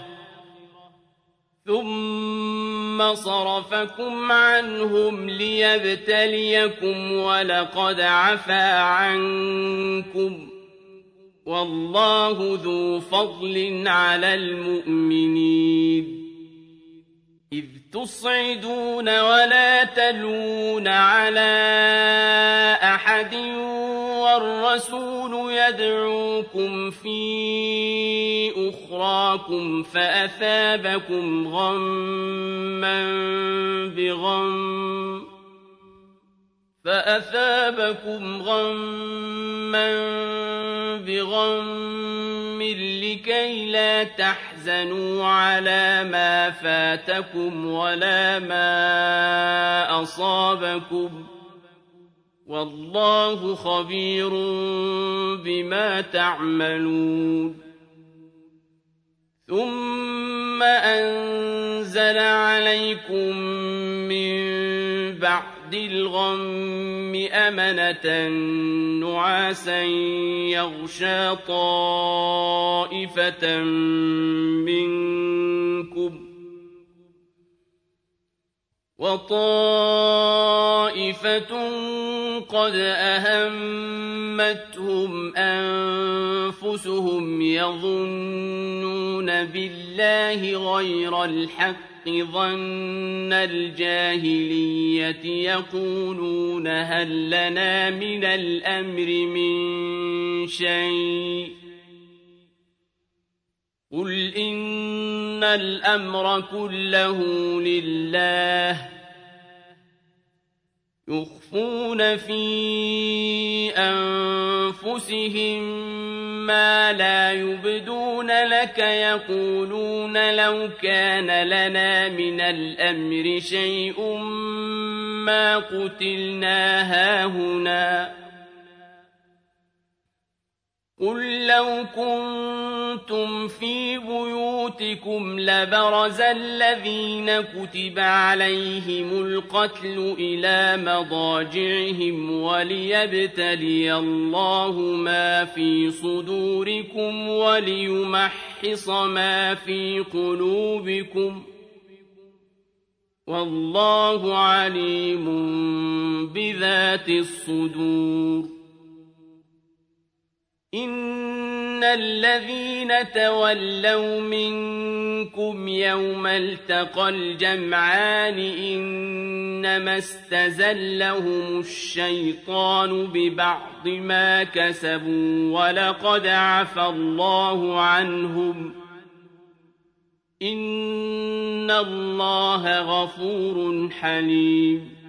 ثُمَّ صَرَفَكُمْ عَنْهُمْ لِيَبْتَلِيَكُمْ وَلَقَدْ عَفَا عَنكُمْ وَاللَّهُ ذُو فَضْلٍ عَلَى الْمُؤْمِنِينَ إِذْ تُصْعِدُونَ وَلَا تَلْوُونَ عَلَىٰ أَحَدٍ وَالرَّسُولُ يَدْعُوكُمْ فِي أُخْرَاكُمْ فَأَثَابَكُمْ غَمًّا بِغَمٍّ فَأَثَابَكُمْ غَمًّا بِغَمٍّ لِّكَيْ لَا تَحْزَنُوا عَلَىٰ مَا فَاتَكُمْ وَلَا مَا أَصَابَكُمْ ۗ وَاللَّهُ خَبِيرٌ بِمَا تَعْمَلُونَ ثُمَّ أَنزَلَ عَلَيْكُم مِّن بَعْدِ الْغَمِّ أَمَنَةً نُّعَاسًا يَغْشَىٰ طَائِفَةً مِّنكُمْ ۖ وَطَائِفَةٌ قَدْ أَهَمَّتْهُمْ أَنفُسُهُمْ يَظُنُّونَ بِاللَّهِ غَيْرَ الْحَقِّ ظَنَّ الْجَاهِلِيَّةِ يَقُولُونَ هَل لَّنَا مِنَ الْأَمْرِ مِن شَيْءٍ ۗ قُلْ إِنَّ الْأَمْرَ كُلَّهُ لِلَّهِ يُخْفُونَ فِي أَنفُسِهِم مَّا لَا يُبْدُونَ لَكَ يَقُولُونَ لَوْ كَانَ لَنَا مِنَ الْأَمْرِ شَيْءٌ مَّا قُتِلْنَا هَاهُنَا قُل لَّوْ كُنتُمْ فِي بُيُوتِكُمْ لَبَرَزَ الَّذِينَ كُتِبَ عَلَيْهِمُ الْقَتْلُ إِلَىٰ مَضَاجِعِهِمْ وَلِيَبْتَلِيَ اللَّهُ مَا فِي صُدُورِكُمْ وَلِيُمَحِّصَ مَا فِي قُلُوبِكُمْ ۗ وَاللَّهُ عَلِيمٌ بِذَاتِ الصُّدُورِ إِنَّ الَّذِينَ تَوَلَّوْا مِنكُمْ يَوْمَ الْتَقَى الْجَمْعَانِ إِنَّمَا اسْتَزَلَّهُمُ الشَّيْطَانُ بِبَعْضِ مَا كَسَبُوا وَلَقَدْ عَفَا اللَّهُ عَنْهُمْ ۗ إِنَّ اللَّهَ غَفُورٌ حَلِيمٌ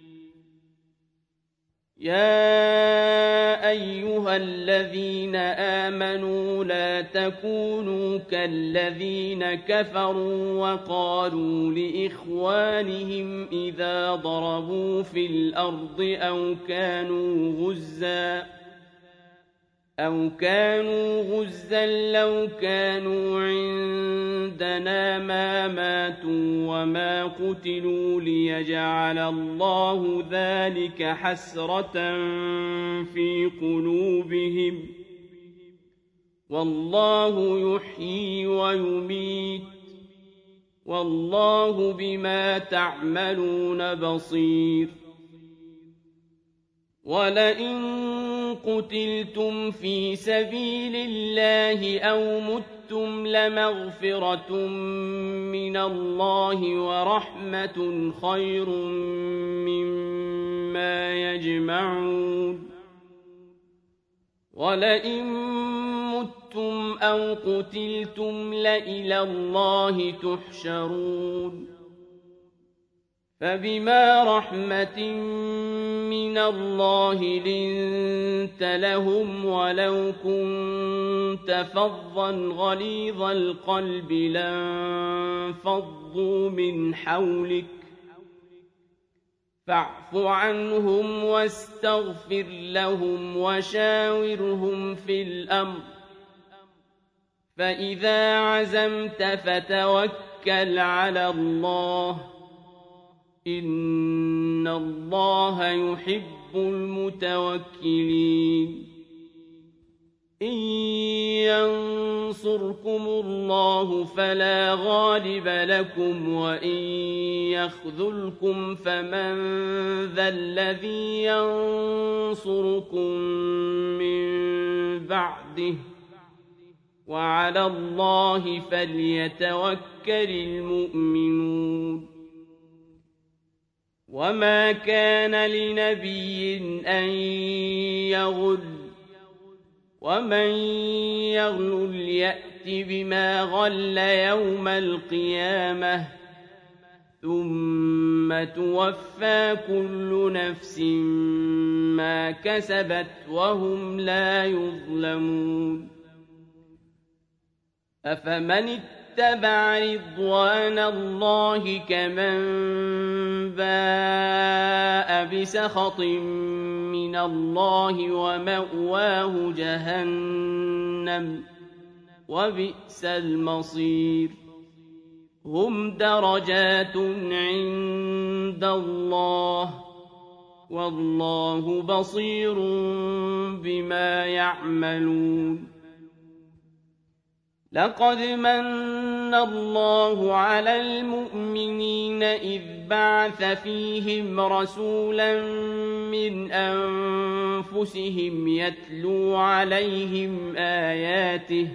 يَا أَيُّهَا الَّذِينَ آمَنُوا لَا تَكُونُوا كَالَّذِينَ كَفَرُوا وَقَالُوا لِإِخْوَانِهِمْ إِذَا ضَرَبُوا فِي الْأَرْضِ أَوْ كَانُوا غُزًّى أَوْ كَانُوا غُزًّى لَّوْ كَانُوا عِندَنَا مَا مَاتُوا وَمَا قُتِلُوا لِيَجْعَلَ اللَّهُ ذَٰلِكَ حَسْرَةً فِي قُلُوبِهِمْ ۗ وَاللَّهُ يُحْيِي وَيُمِيتُ ۗ وَاللَّهُ بِمَا تَعْمَلُونَ بَصِيرٌ وَلَئِن قُتِلْتُمْ فِي سَبِيلِ اللَّهِ أَوْ مُتُّمْ لَمَغْفِرَةٌ مِّنَ اللَّهِ وَرَحْمَةٌ خَيْرٌ مِّمَّا يَجْمَعُونَ وَلَئِن مُّتُّمْ أَوْ قُتِلْتُمْ لَإِلَى اللَّهِ تُحْشَرُونَ فَبِمَا رَحْمَةٍ مِّنَ اللَّهِ لِنتَ لَهُمْ وَلَوْ كُنتَ فَظًّا غَلِيظَ الْقَلْبِ لَانفَضُّوا مِنْ حَوْلِكَ فاعف عنهم واستغفر لهم وشاورهم في الأمر فإذا عزمت فتوكل على الله إن الله يحب المتوكلين إن ينصركم الله فلا غالب لكم وإن يخذلكم فمن ذا الذي ينصركم من بعده وعلى الله فليتوكل المؤمنون وما كان لنبي أن يغل ومن يغل يأت بما غل يوم القيامة ثم توفى كل نفس ما كسبت وهم لا يظلمون أفمن اتبع رضوان الله كمن باء بسخط من الله ومأواه جهنم وبئس المصير هم درجات عند الله والله بصير بما يعملون لقد من الله على المؤمنين إذ بعث فيهم رسولا من أنفسهم يتلو عليهم آياته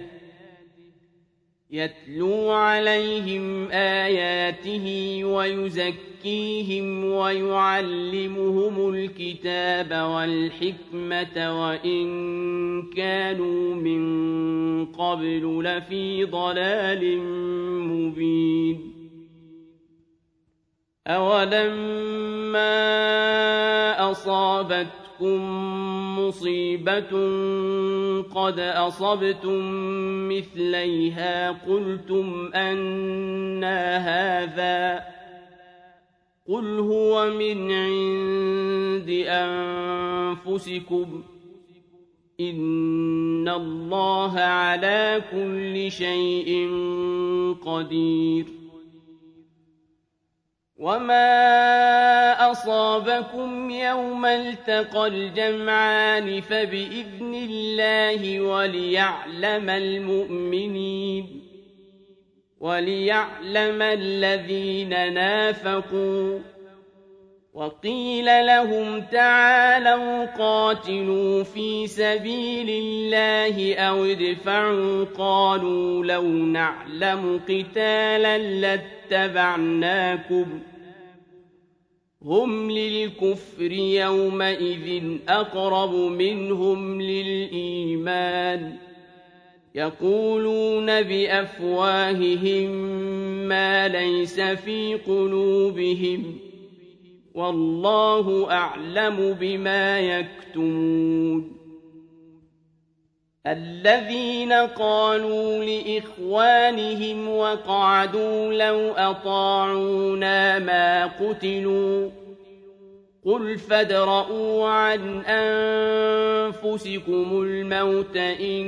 يتلو عليهم آياته ويزكيهم ويعلمهم الكتاب والحكمة وإن كانوا من قبل لفي ضلال مبين أولما أصابتكم مصيبة قد أصبتم مثليها قلتم أنى هذا قل هو من عند أنفسكم إن الله على كل شيء قدير وما أصابكم يوم التقى الجمعان فبإذن الله وليعلم المؤمنين وليعلم الذين نافقوا وقيل لهم تعالوا قاتلوا في سبيل الله أو ادفعوا قالوا لو نعلم قتالا لاتبعناكم هم للكفر يومئذ أقرب منهم للإيمان يقولون بأفواههم ما ليس في قلوبهم والله أعلم بما يكتمون الذين قالوا لإخوانهم وقعدوا لو أطاعونا ما قتلوا قل فادرءوا عن أنفسكم الموت إن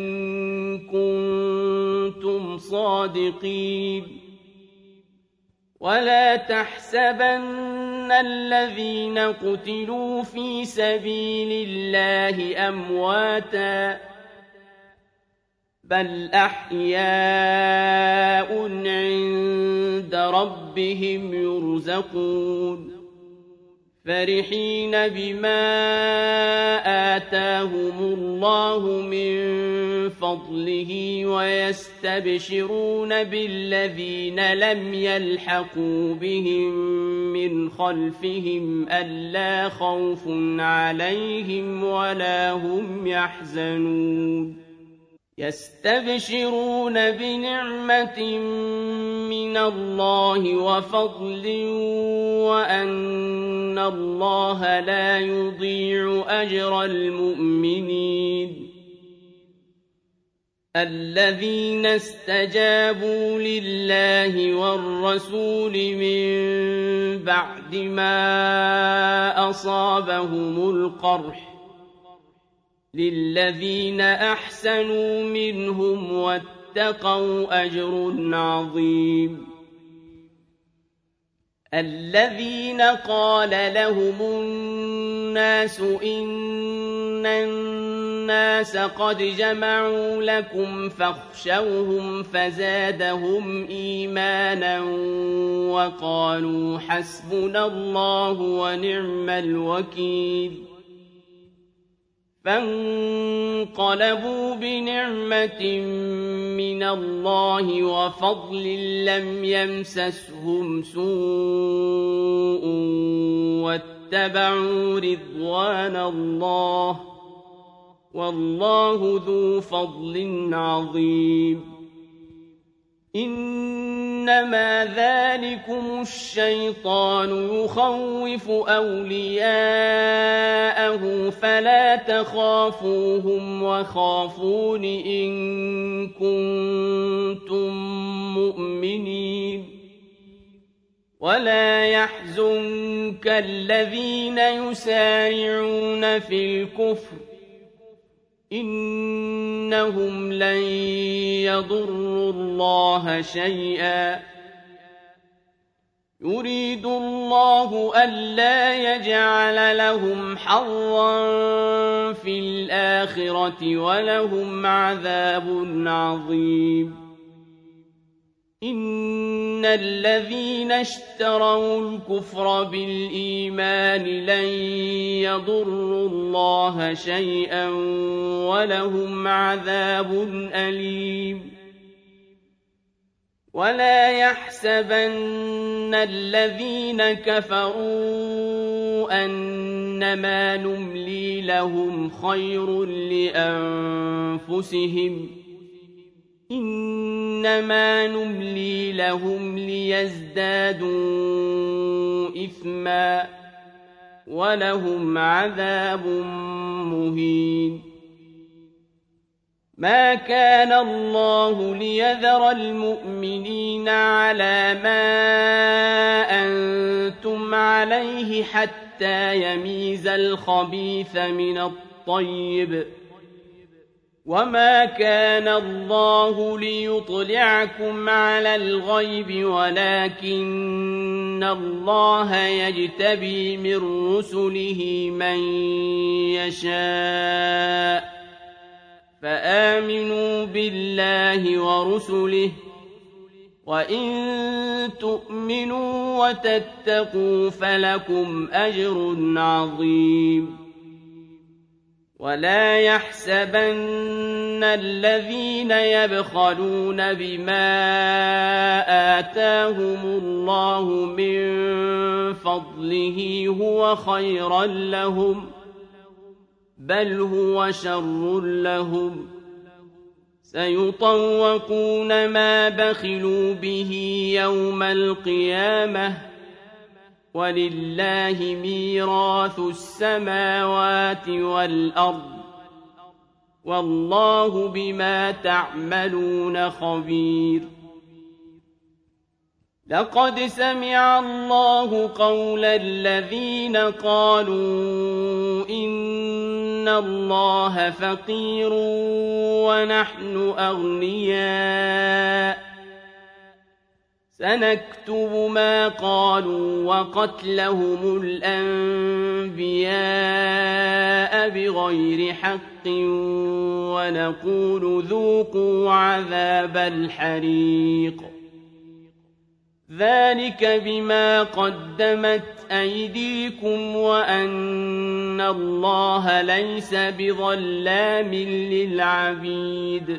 كنتم صادقين ولا تحسبن الذين قتلوا في سبيل الله أمواتا بل أحياء عند ربهم يرزقون فرحين بما آتاهم الله من فضله ويستبشرون بالذين لم يلحقوا بهم من خلفهم ألا خوف عليهم ولا هم يحزنون يستبشرون بنعمة من الله وفضل وأن الله لا يضيع أجر المؤمنين الذين استجابوا لله والرسول من بعد ما أصابهم القرح للذين أحسنوا منهم واتقوا أجر عظيم الذين قال لهم الناس إن الناس قد جمعوا لكم فاخشوهم فزادهم إيمانا وقالوا حسبنا الله ونعم الوكيل فانقلبوا بنعمة من الله وفضل لم يمسسهم سوء واتبعوا رضوان الله والله ذو فضل عظيم إنما ذلكم الشيطان يخوف أولياءه فلا تخافوهم وخافون إن كنتم مؤمنين ولا يحزنك الذين يسارعون في الكفر إنهم لن يضروا الله شيئا يريد الله ألا يجعل لهم حظا في الآخرة ولهم عذاب عظيم إن الذين اشتروا الكفر بالإيمان لن يضروا الله شيئا ولهم عذاب أليم ولا يحسبن الذين كفروا أنما نملي لهم خير لأنفسهم إنما نملي لهم ليزدادوا إثما ولهم عذاب مهين ما كان الله ليذر المؤمنين على ما أنتم عليه حتى يميز الخبيث من الطيب وما كان الله ليطلعكم على الغيب ولكن الله يجتبي من رسله من يشاء فآمنوا بالله ورسله وإن تؤمنوا وتتقوا فلكم أجر عظيم ولا يحسبن الذين يبخلون بما آتاهم الله من فضله هو خيرا لهم بل هو شر لهم سيطوقون ما بخلوا به يوم القيامة ولله ميراث السماوات والأرض والله بما تعملون خبير لقد سمع الله قول الذين قالوا إن الله فقير ونحن أغنياء سنكتب ما قالوا وقتلهم الأنبياء بغير حق ونقول ذوقوا عذاب الحريق ذلك بما قدمت أيديكم وأن الله ليس بظلام للعبيد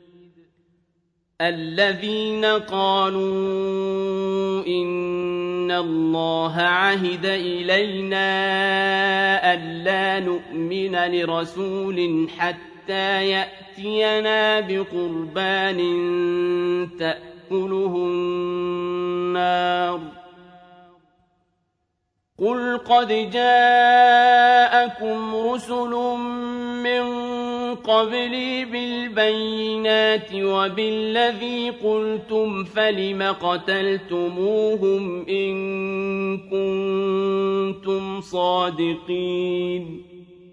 الذين قالوا إن إِنَّ اللَّهَ عَهِدَ إِلَيْنَا أَلَّا نُؤْمِنَ لِرَسُولٍ حَتَّىٰ يَأْتِيَنَا بِقُرْبَانٍ تَأْكُلُهُ النَّارُ ۗ قُلْ قَدْ جَاءَكُمْ رُسُلٌ مِّن قَبْلِي بِالْبَيِّنَاتِ وَبِالَّذِي قُلْتُمْ فَلِمَ قَتَلْتُمُوهُمْ إِن كُنتُمْ صَادِقِينَ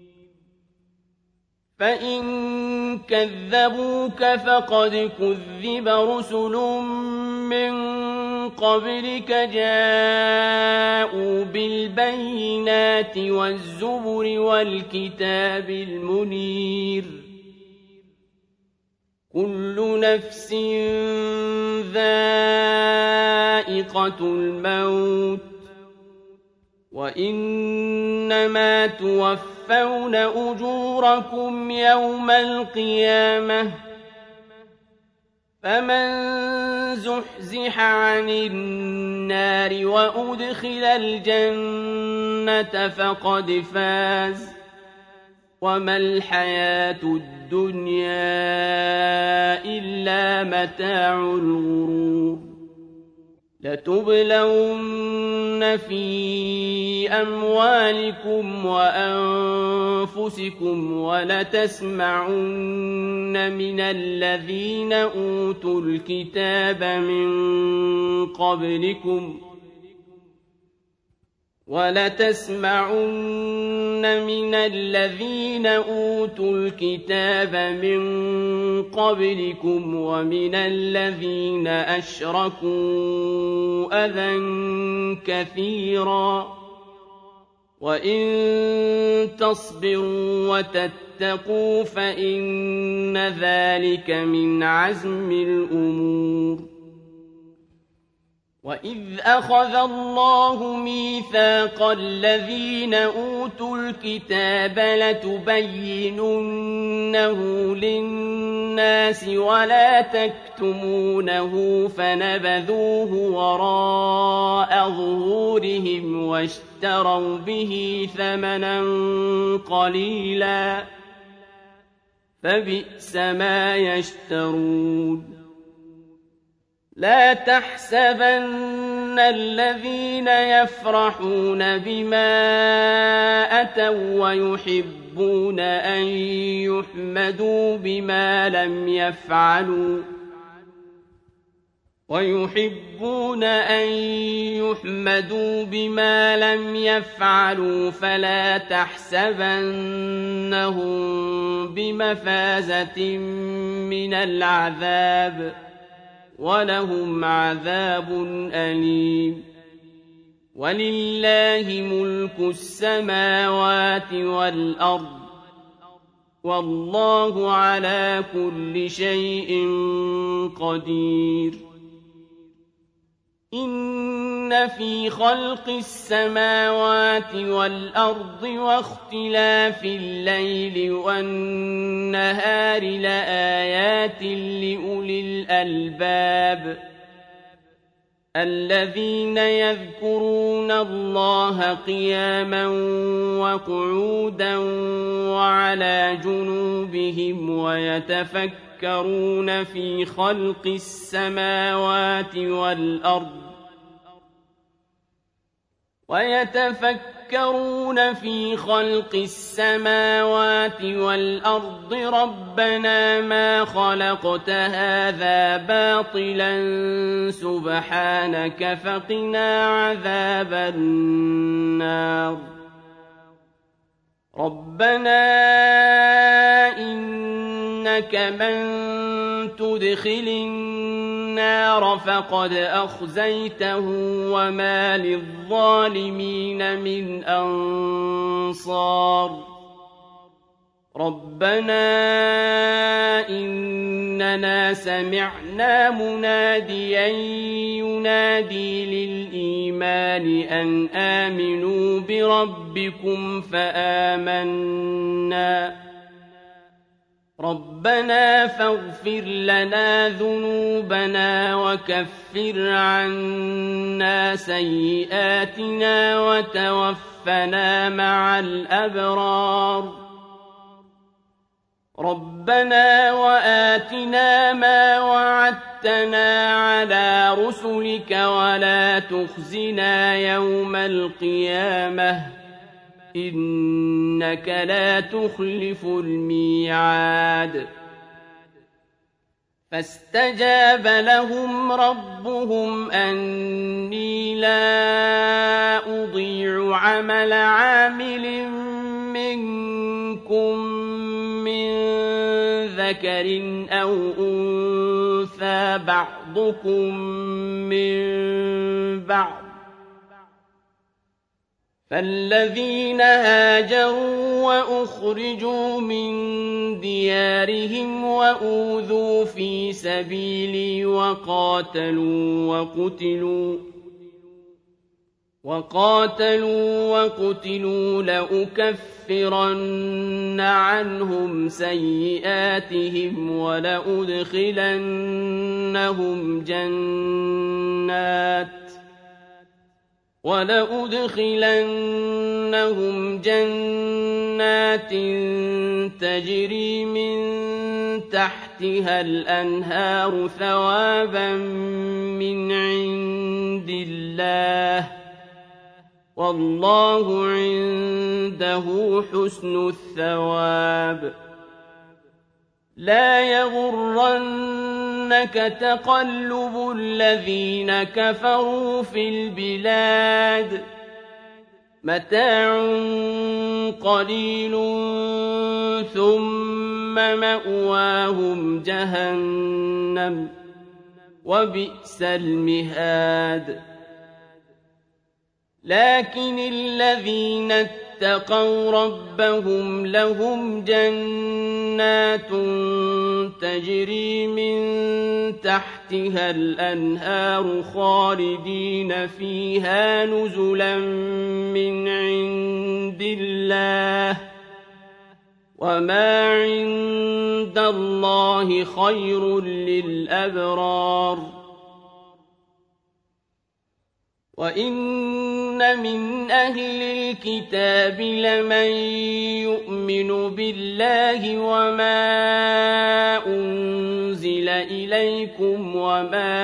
فَإِن كَذَّبُوكَ فَقَدْ كُذِّبَ رُسُلٌ مِّن قَبْلِكَ جَاءُوا بِالْبَيِّنَاتِ وَالزُّبُرِ وَالْكِتَابِ الْمُنِيرِ كُلُّ نَفْسٍ ذَائِقَةُ الْمَوْتِ وَإِنَّمَا تُوَفَّوْنَ أُجُورَكُمْ يَوْمَ الْقِيَامَةِ فَمَن زُحْزِحَ عَنِ النَّارِ وَأُدْخِلَ الْجَنَّةَ فَقَدْ فَازَ وَمَا الْحَيَاةُ الدُّنْيَا إِلَّا مَتَاعُ الْغُرُورِ لَتُبْلَوُنَّ فِي أَمْوَالِكُمْ وَأَنفُسِكُمْ وَلَتَسْمَعُنَّ مِنَ الَّذِينَ أُوتُوا الْكِتَابَ مِن قَبْلِكُمْ وَلَتَسْمَعُنَّ مِنَ الَّذِينَ أُوتُوا الْكِتَابَ مِن قَبْلِكُمْ وَمِنَ الَّذِينَ أَشْرَكُوا أَذًى كَثِيرًا وَإِن تَصْبِرُوا وَتَتَّقُوا فَإِنَّ ذَلِكَ مِنْ عَزْمِ الْأُمُورِ وَإِذْ أَخَذَ اللَّهُ مِيثَاقَ الَّذِينَ أُوتُوا الْكِتَابَ لَتُبَيِّنُنَّهُ لِلنَّاسِ وَلَا تَكْتُمُونَهُ فَنَبَذُوهُ وَرَاءَ ظُهُورِهِمْ وَاشْتَرَوْا بِهِ ثَمَنًا قَلِيلًا فَبِئْسَ مَا يَشْتَرُونَ لَا تَحْسَبَنَّ الَّذِينَ يَفْرَحُونَ بِمَا أَتَوا وَّيُحِبُّونَ أَن يُحْمَدُوا بِمَا لَمْ يَفْعَلُوا وَيُحِبُّونَ أَن يُحْمَدُوا بِمَا لَمْ يَفْعَلُوا فَلَا تَحْسَبَنَّهُم بِمَفَازَةٍ مِّنَ الْعَذَابِ وَلَهُمْ عَذَابٌ أَلِيمٌ وَلِلَّهِ مُلْكُ السَّمَاوَاتِ وَالْأَرْضِ وَاللَّهُ عَلَىٰ كُلِّ شَيْءٍ قَدِيرٌ إِنَّ فِي خَلْقِ السَّمَاوَاتِ وَالْأَرْضِ وَاخْتِلَافِ اللَّيْلِ وَالنَّهَارِ لَآيَاتٍ لِّأُولِي الْأَلْبَابِ الَّذِينَ يَذْكُرُونَ اللَّهَ قِيَامًا وَقُعُودًا وَعَلَىٰ جُنُوبِهِمْ وَيَتَفَكَّرُونَ فِي خَلْقِ السَّمَاوَاتِ وَالْأَرْضِ وَيَتَفَكَّرُونَ فِي خَلْقِ السَّمَاوَاتِ وَالْأَرْضِ رَبَّنَا مَا خَلَقْتَ هَٰذَا بَاطِلًا سُبْحَانَكَ فَقِنَا عَذَابَ النَّارِ رَبَّنَا إِنَّكَ مَن تُدْخِلِ النَّارَ فَقَدْ أَخْزَيْتَهُ وَمَا لِلظَّالِمِينَ مِنْ أَنصَارٍ رَبَّنَا إِنَّنَا سَمِعْنَا مُنَادِيًا يُنَادِي لِلْإِيمَانِ أَنْ آمِنُوا بِرَبِّكُمْ فَآمَنَّا ربنا فاغفر لنا ذنوبنا وكفر عنا سيئاتنا وتوفنا مع الأبرار ربنا وآتنا ما وعدتنا على رسلك ولا تخزنا يوم القيامة إنك لا تخلف الميعاد فاستجاب لهم ربهم أني لا أضيع عمل عامل منكم من ذكر أو أنثى بعضكم من بعض فالذين هاجروا وأخرجوا من ديارهم وأوذوا في سبيلي وقاتلوا وقتلوا وقاتلوا وقتلوا لأكفرن عنهم سيئاتهم ولأدخلنهم جنات ولأدخلنهم جنات تجري من تحتها الأنهار ثوابا من عند الله والله عنده حسن الثواب لا يغرنك تقلب الذين كفروا في البلاد متاع قليل ثم مأواهم جهنم وبئس المهاد لكن الذين اتقوا ربهم لهم جنات تجري من تحتها الأنهار خالدين فيها نزلا من عند الله وما عند الله خير للأبرار وإن من أهل الكتاب لمن يؤمن بالله وما أنزل إليكم وما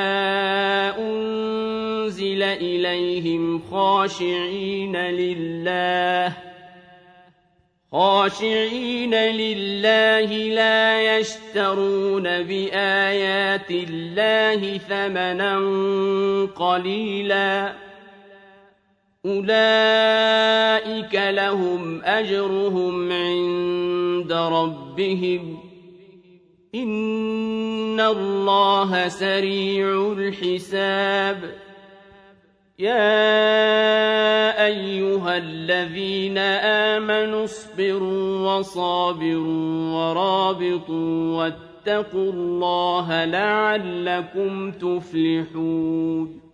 أنزل إليهم خاشعين لله خاشعين لله لا يشترون بآيات الله ثمنا قليلا أولئك لهم أجرهم عند ربهم إن الله سريع الحساب يا أيها الذين آمنوا اصبروا وصابروا ورابطوا واتقوا الله لعلكم تفلحون